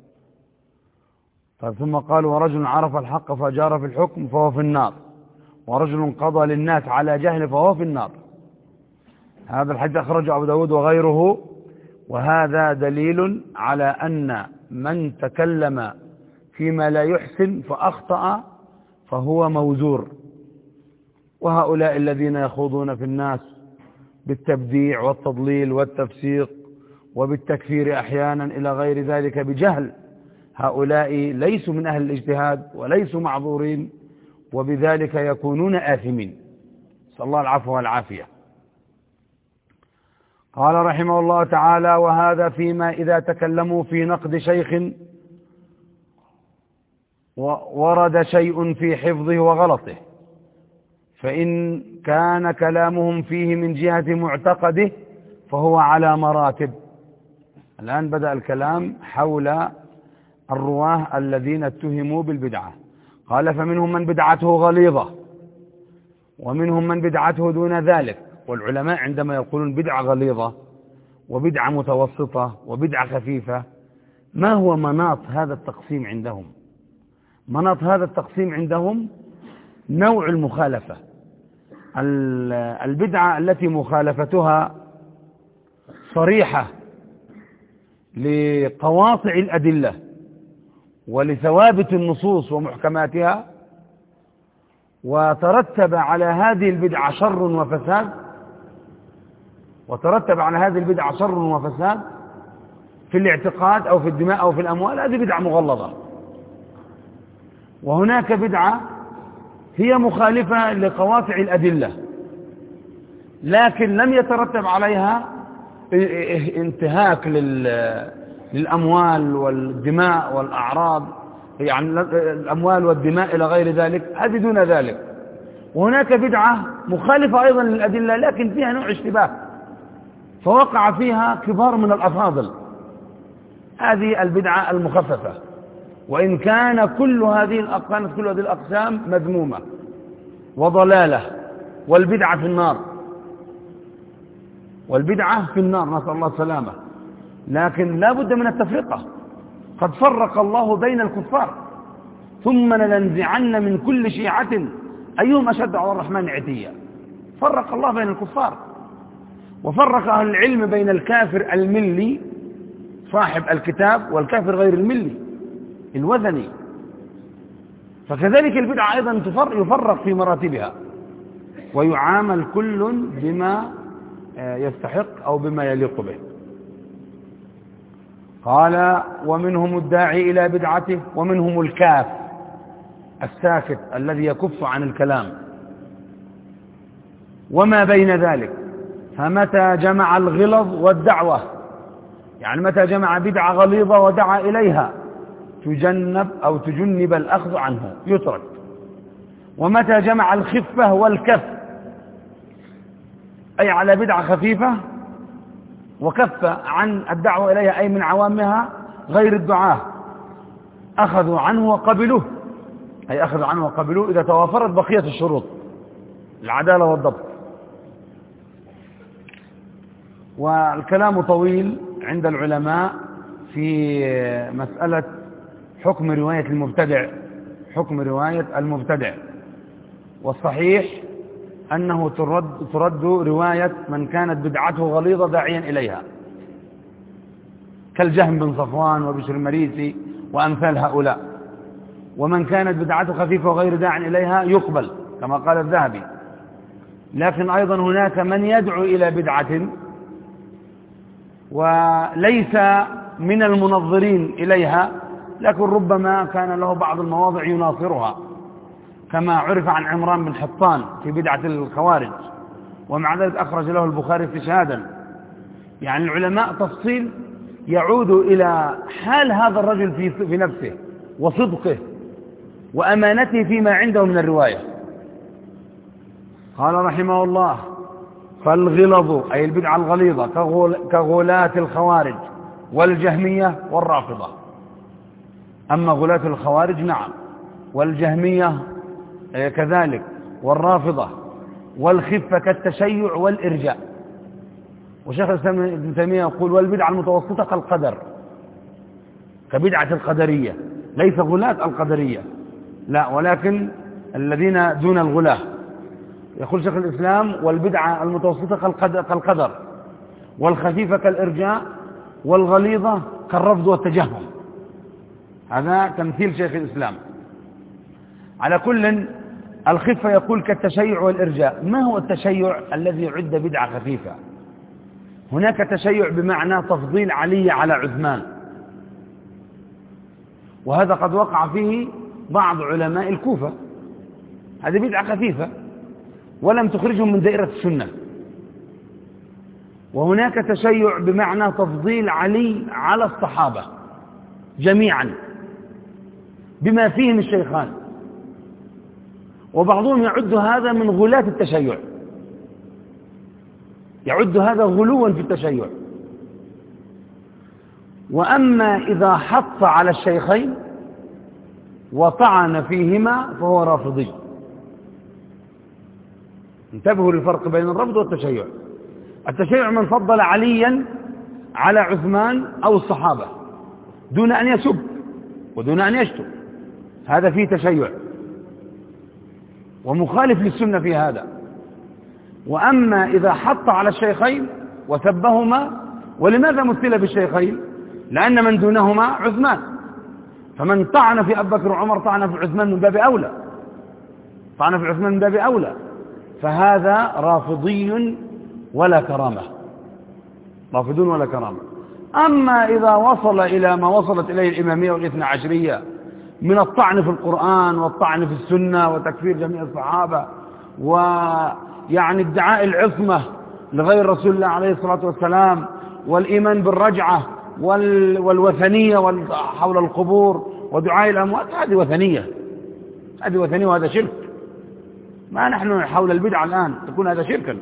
ثم قال: ورجل عرف الحق فجار في الحكم فهو في النار، ورجل قضى للناس على جهل فهو في النار. هذا الحديث أخرجه أبو داود وغيره، وهذا دليل على أن من تكلم فيما لا يحسن فأخطأ فهو موزور. وهؤلاء الذين يخوضون في الناس بالتبديع والتضليل والتفسيق وبالتكفير أحيانا إلى غير ذلك بجهل، هؤلاء ليسوا من أهل الاجتهاد وليسوا معذورين، وبذلك يكونون آثمين. نسأل الله العفو والعافية. قال رحمه الله تعالى: وهذا فيما إذا تكلموا في نقد شيخ ورد شيء في حفظه وغلطه، فإن كان كلامهم فيه من جهة معتقده فهو على مراتب. الآن بدأ الكلام حول الرواه الذين اتهموا بالبدعة. قال: فمنهم من بدعته غليظة، ومنهم من بدعته دون ذلك. والعلماء عندما يقولون بدعة غليظة وبدعة متوسطة وبدعة خفيفة، ما هو مناط هذا التقسيم عندهم؟ مناط هذا التقسيم عندهم نوع المخالفة. البدعة التي مخالفتها صريحة لقواطع الأدلة ولثوابت النصوص ومحكماتها، وترتب على هذه البدعة شر وفساد، في الاعتقاد أو في الدماء أو في الأموال، هذه بدعة مغلظة. وهناك بدعة هي مخالفة لقواطع الأدلة، لكن لم يترتب عليها انتهاك للأموال والدماء والأعراض، يعني الأموال والدماء إلى غير ذلك، هذه دون ذلك. وهناك بدعة مخالفة أيضا للأدلة لكن فيها نوع اشتباه، فوقع فيها كبار من الأفاضل، هذه البدعة المخففة. وإن كان كل هذه الأقسام مذمومة وضلالة، والبدعة في النار، نسأل الله السلامة. لكن لا بد من التفرقة. قد فرق الله بين الكفار: ثم لننزعن من كل شيعة أيهم أشد على الرحمن عتيا. فرق الله بين الكفار، وفرق أهل العلم بين الكافر الملي صاحب الكتاب والكافر غير الملي الوثني. فكذلك البدعة أيضا يفرق في مراتبها، ويعامل كل بما يستحق أو بما يليق به. قال: ومنهم الداعي إلى بدعته، ومنهم الكاف الساكت الذي يكف عن الكلام، وما بين ذلك. فمتى جمع الغلظ والدعوة، يعني متى جمع بدعة غليظة ودعا إليها، تجنب الأخذ عنه، يترك. ومتى جمع الخفة والكف، أي على بدعة خفيفة وكف عن الدعوة إليها أي من عوامها غير الدعاة أخذوا عنه وقبلوه، أي أخذوا عنه وقبلوه إذا توافرت بقية الشروط العدالة والضبط. والكلام طويل عند العلماء في مسألة حكم رواية المبتدع، حكم رواية المبتدع، والصحيح أنه ترد رواية من كانت بدعته غليظة داعيا إليها كالجهم بن صفوان وبشر المريسي وأمثال هؤلاء، ومن كانت بدعته خفيفة وغير داع إليها يقبل كما قال الذهبي. لكن أيضا هناك من يدعو إلى بدعة وليس من المنظرين إليها، لكن ربما كان له بعض المواضع يناصرها، كما عرف عن عمران بن حطان في بدعة الخوارج، ومع ذلك أخرج له البخاري استشهادا. يعني العلماء تفصيل يعود إلى حال هذا الرجل في نفسه وصدقه وأمانته فيما عنده من الرواية. قال رحمه الله: فالغلظ أي البدعة الغليظة كغلاة الخوارج والجهمية والرافضة. أما غلاة الخوارج نعم، والجهمية كذلك، والرافضة، والخفة كالتشيع والإرجاء. وشيخ الإسلام ابن تيمية يقول: والبدعة المتوسطة كالقدر، كبدعة القدرية، ليس غلاة القدرية لا، ولكن الذين دون الغلاة. يقول شيخ الإسلام: والبدعة المتوسطة كالقدر، والخفيفة كالإرجاء، والغليظة كالرفض والتجهم. هذا تمثيل شيخ الإسلام. على كل، الخفة يقول كالتشيع والإرجاء. ما هو التشيع الذي عد بدعة خفيفة؟ هناك تشيع بمعنى تفضيل علي على عثمان، وهذا قد وقع فيه بعض علماء الكوفة، هذه بدعة خفيفة ولم تخرجهم من دائرة السنة. وهناك تشيع بمعنى تفضيل علي على الصحابة جميعا بما فيهم الشيخان، وبعضهم يعد هذا من غلاة التشيع، يعد هذا غلوا في التشيع. وأما إذا حط على الشيخين وطعن فيهما فهو رافضي. انتبهوا للفرق بين الرفض والتشيع. التشيع من فضل عليا على عثمان أو الصحابة دون أن يسب ودون أن يشتم، هذا فيه تشيع ومخالف للسنة في هذا. وأما إذا حط على الشيخين وسبهما، ولماذا مثل بالشيخين؟ لأن من دونهما عثمان، فمن طعن في أبي بكر وعمر طعن في عثمان من باب أولى، طعن في عثمان من باب أولى، فهذا رافضي ولا كرامة، رافضون ولا كرامة. أما إذا وصل إلى ما وصلت إليه الإمامية والإثنى عشرية من الطعن في القرآن والطعن في السنة وتكفير جميع الصحابة، ويعني ادعاء العصمة لغير رسول الله عليه الصلاة والسلام، والإيمان بالرجعة والوثنية حول القبور ودعاء الأموات، هذه وثنية، هذه وثنية وهذا شرك. ما نحن حول البدعة الآن تكون هذا شركا.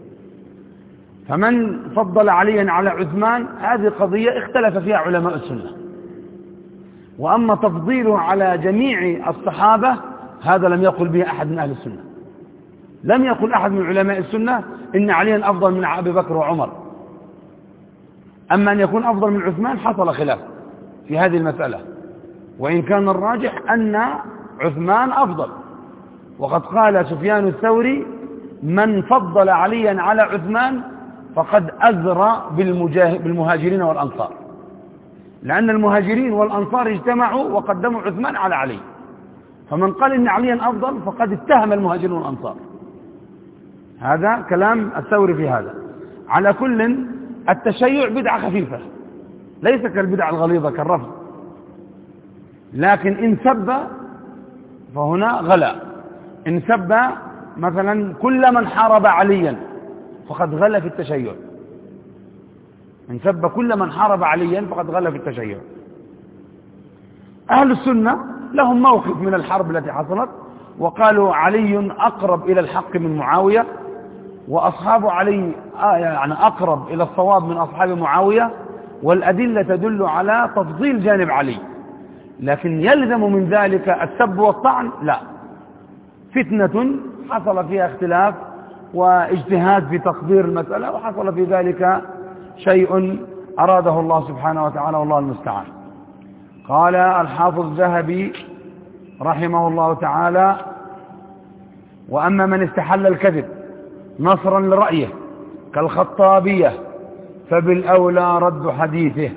فمن فضل عليا على عثمان هذه قضية اختلف فيها علماء السنة. وأما تفضيله على جميع الصحابة هذا لم يقل به أحد من أهل السنة، لم يقل أحد من علماء السنة إن عليا أفضل من أبي بكر وعمر. أما أن يكون أفضل من عثمان حصل خلاف في هذه المسألة، وإن كان الراجح أن عثمان أفضل. وقد قال سفيان الثوري: من فضل عليا على عثمان فقد أزرى بالمهاجرين والأنصار، لأن المهاجرين والأنصار اجتمعوا وقدموا عثمان على علي، فمن قال إن عليا أفضل فقد اتهم المهاجرين والأنصار. هذا كلام الثوري في هذا. على كل، التشيع بدعة خفيفة ليس كالبدعة الغليظة كالرفض، لكن إن سب فهنا غلا. إن سب مثلا كل من حارب عليا فقد غلا في التشيع، إن سب كل من حارب عليا فقد غلا في التشيع. أهل السنة لهم موقف من الحرب التي حصلت، وقالوا علي أقرب إلى الحق من معاوية، وأصحاب علي يعني أقرب إلى الصواب من أصحاب معاوية، والأدلة تدل على تفضيل جانب علي، لكن يلزم من ذلك السب والطعن؟ لا. فتنة حصل فيها اختلاف واجتهاد في تقدير المسألة، وحصل في ذلك شيء أراده الله سبحانه وتعالى، والله المستعان. قال الحافظ الذهبي رحمه الله تعالى: وأما من استحل الكذب نصرا لرأيه كالخطابية فبالأولى رد حديثه.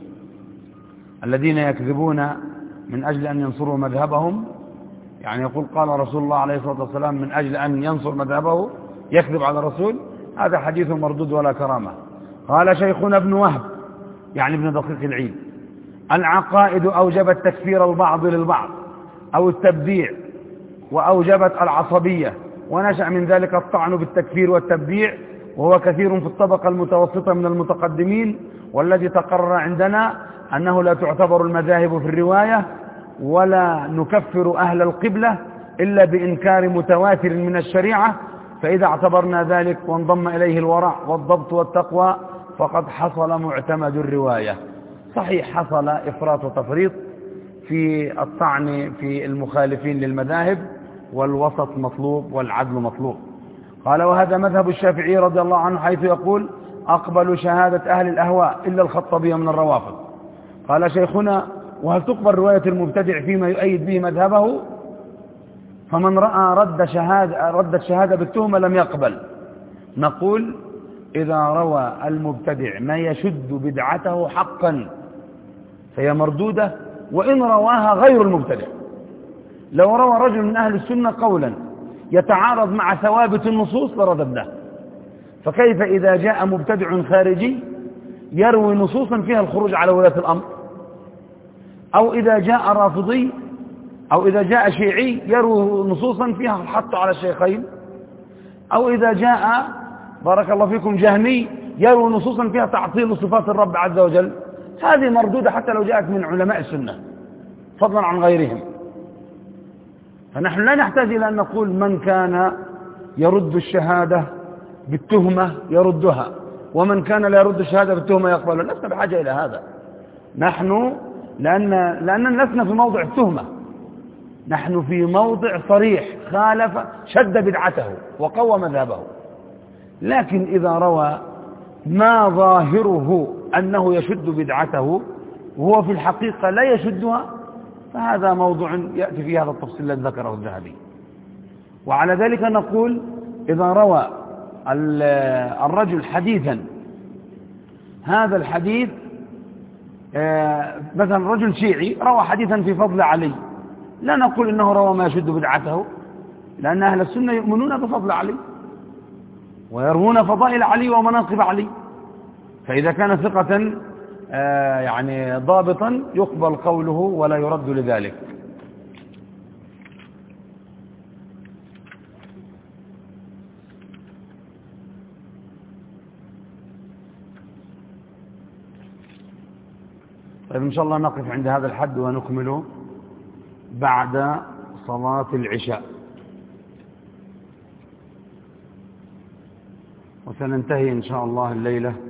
الذين يكذبون من أجل أن ينصروا مذهبهم، يعني يقول قال رسول الله عليه الصلاة والسلام من أجل أن ينصر مذهبه يكذب على الرسول، هذا حديث مردود ولا كرامة. قال شيخنا ابن وهب، يعني ابن دقيق العيد: العقائد أوجبت تكفير البعض للبعض أو التبديع، وأوجبت العصبية، ونشأ من ذلك الطعن بالتكفير والتبديع، وهو كثير في الطبقة المتوسطة من المتقدمين. والذي تقرر عندنا أنه لا تعتبر المذاهب في الرواية، ولا نكفر أهل القبلة إلا بإنكار متواتر من الشريعة، فإذا اعتبرنا ذلك وانضم إليه الورع والضبط والتقوى فقد حصل معتمد الرواية. صحيح حصل إفراط وتفريط في الطعن في المخالفين للمذاهب، والوسط مطلوب والعدل مطلوب. قال: وهذا مذهب الشافعي رضي الله عنه، حيث يقول: أقبل شهادة أهل الأهواء إلا الخطابية من الروافض. قال شيخنا: وهل تقبل رواية المبتدع فيما يؤيد به مذهبه؟ فمن رأى رد الشهادة بالتهمة لم يقبل. نقول: إذا روى المبتدع ما يشد بدعته حقا فهي مردودة، وإن رواها غير المبتدع. لو روى رجل من أهل السنة قولا يتعارض مع ثوابت النصوص لرددناه، فكيف إذا جاء مبتدع خارجي يروي نصوصا فيها الخروج على ولاة الأمر، أو إذا جاء رافضي أو إذا جاء شيعي يروي نصوصا فيها الحط على الشيخين، أو إذا جاء بارك الله فيكم جهمي يروي نصوصا فيها تعطيل صفات الرب عز وجل. هذه مردودة حتى لو جاءت من علماء السنة فضلا عن غيرهم. فنحن لا نحتاج إلى أن نقول من كان يرد الشهادة بالتهمة يردها، ومن كان لا يرد الشهادة بالتهمة يقبل. لسنا بحاجة إلى هذا. نحن لأننا لسنا في موضع التهمة، نحن في موضع صريح خالف شد بدعته وقوى مذهبه. لكن إذا روى ما ظاهره أنه يشد بدعته وهو في الحقيقة لا يشدها، فهذا موضوع يأتي فيه هذا التفصيل الذي ذكره الذهبي. وعلى ذلك نقول: إذا روى الرجل حديثا، هذا الحديث مثلا رجل شيعي روى حديثا في فضل علي، لا نقول إنه روى ما يشد بدعته، لأن أهل السنة يؤمنون بفضل علي ويرمون فضائل علي ومناقب علي. فإذا كان ثقة يعني ضابطا يقبل قوله ولا يرد لذلك. طيب إن شاء الله نقف عند هذا الحد ونكمل بعد صلاة العشاء، وسننتهي إن شاء الله الليلة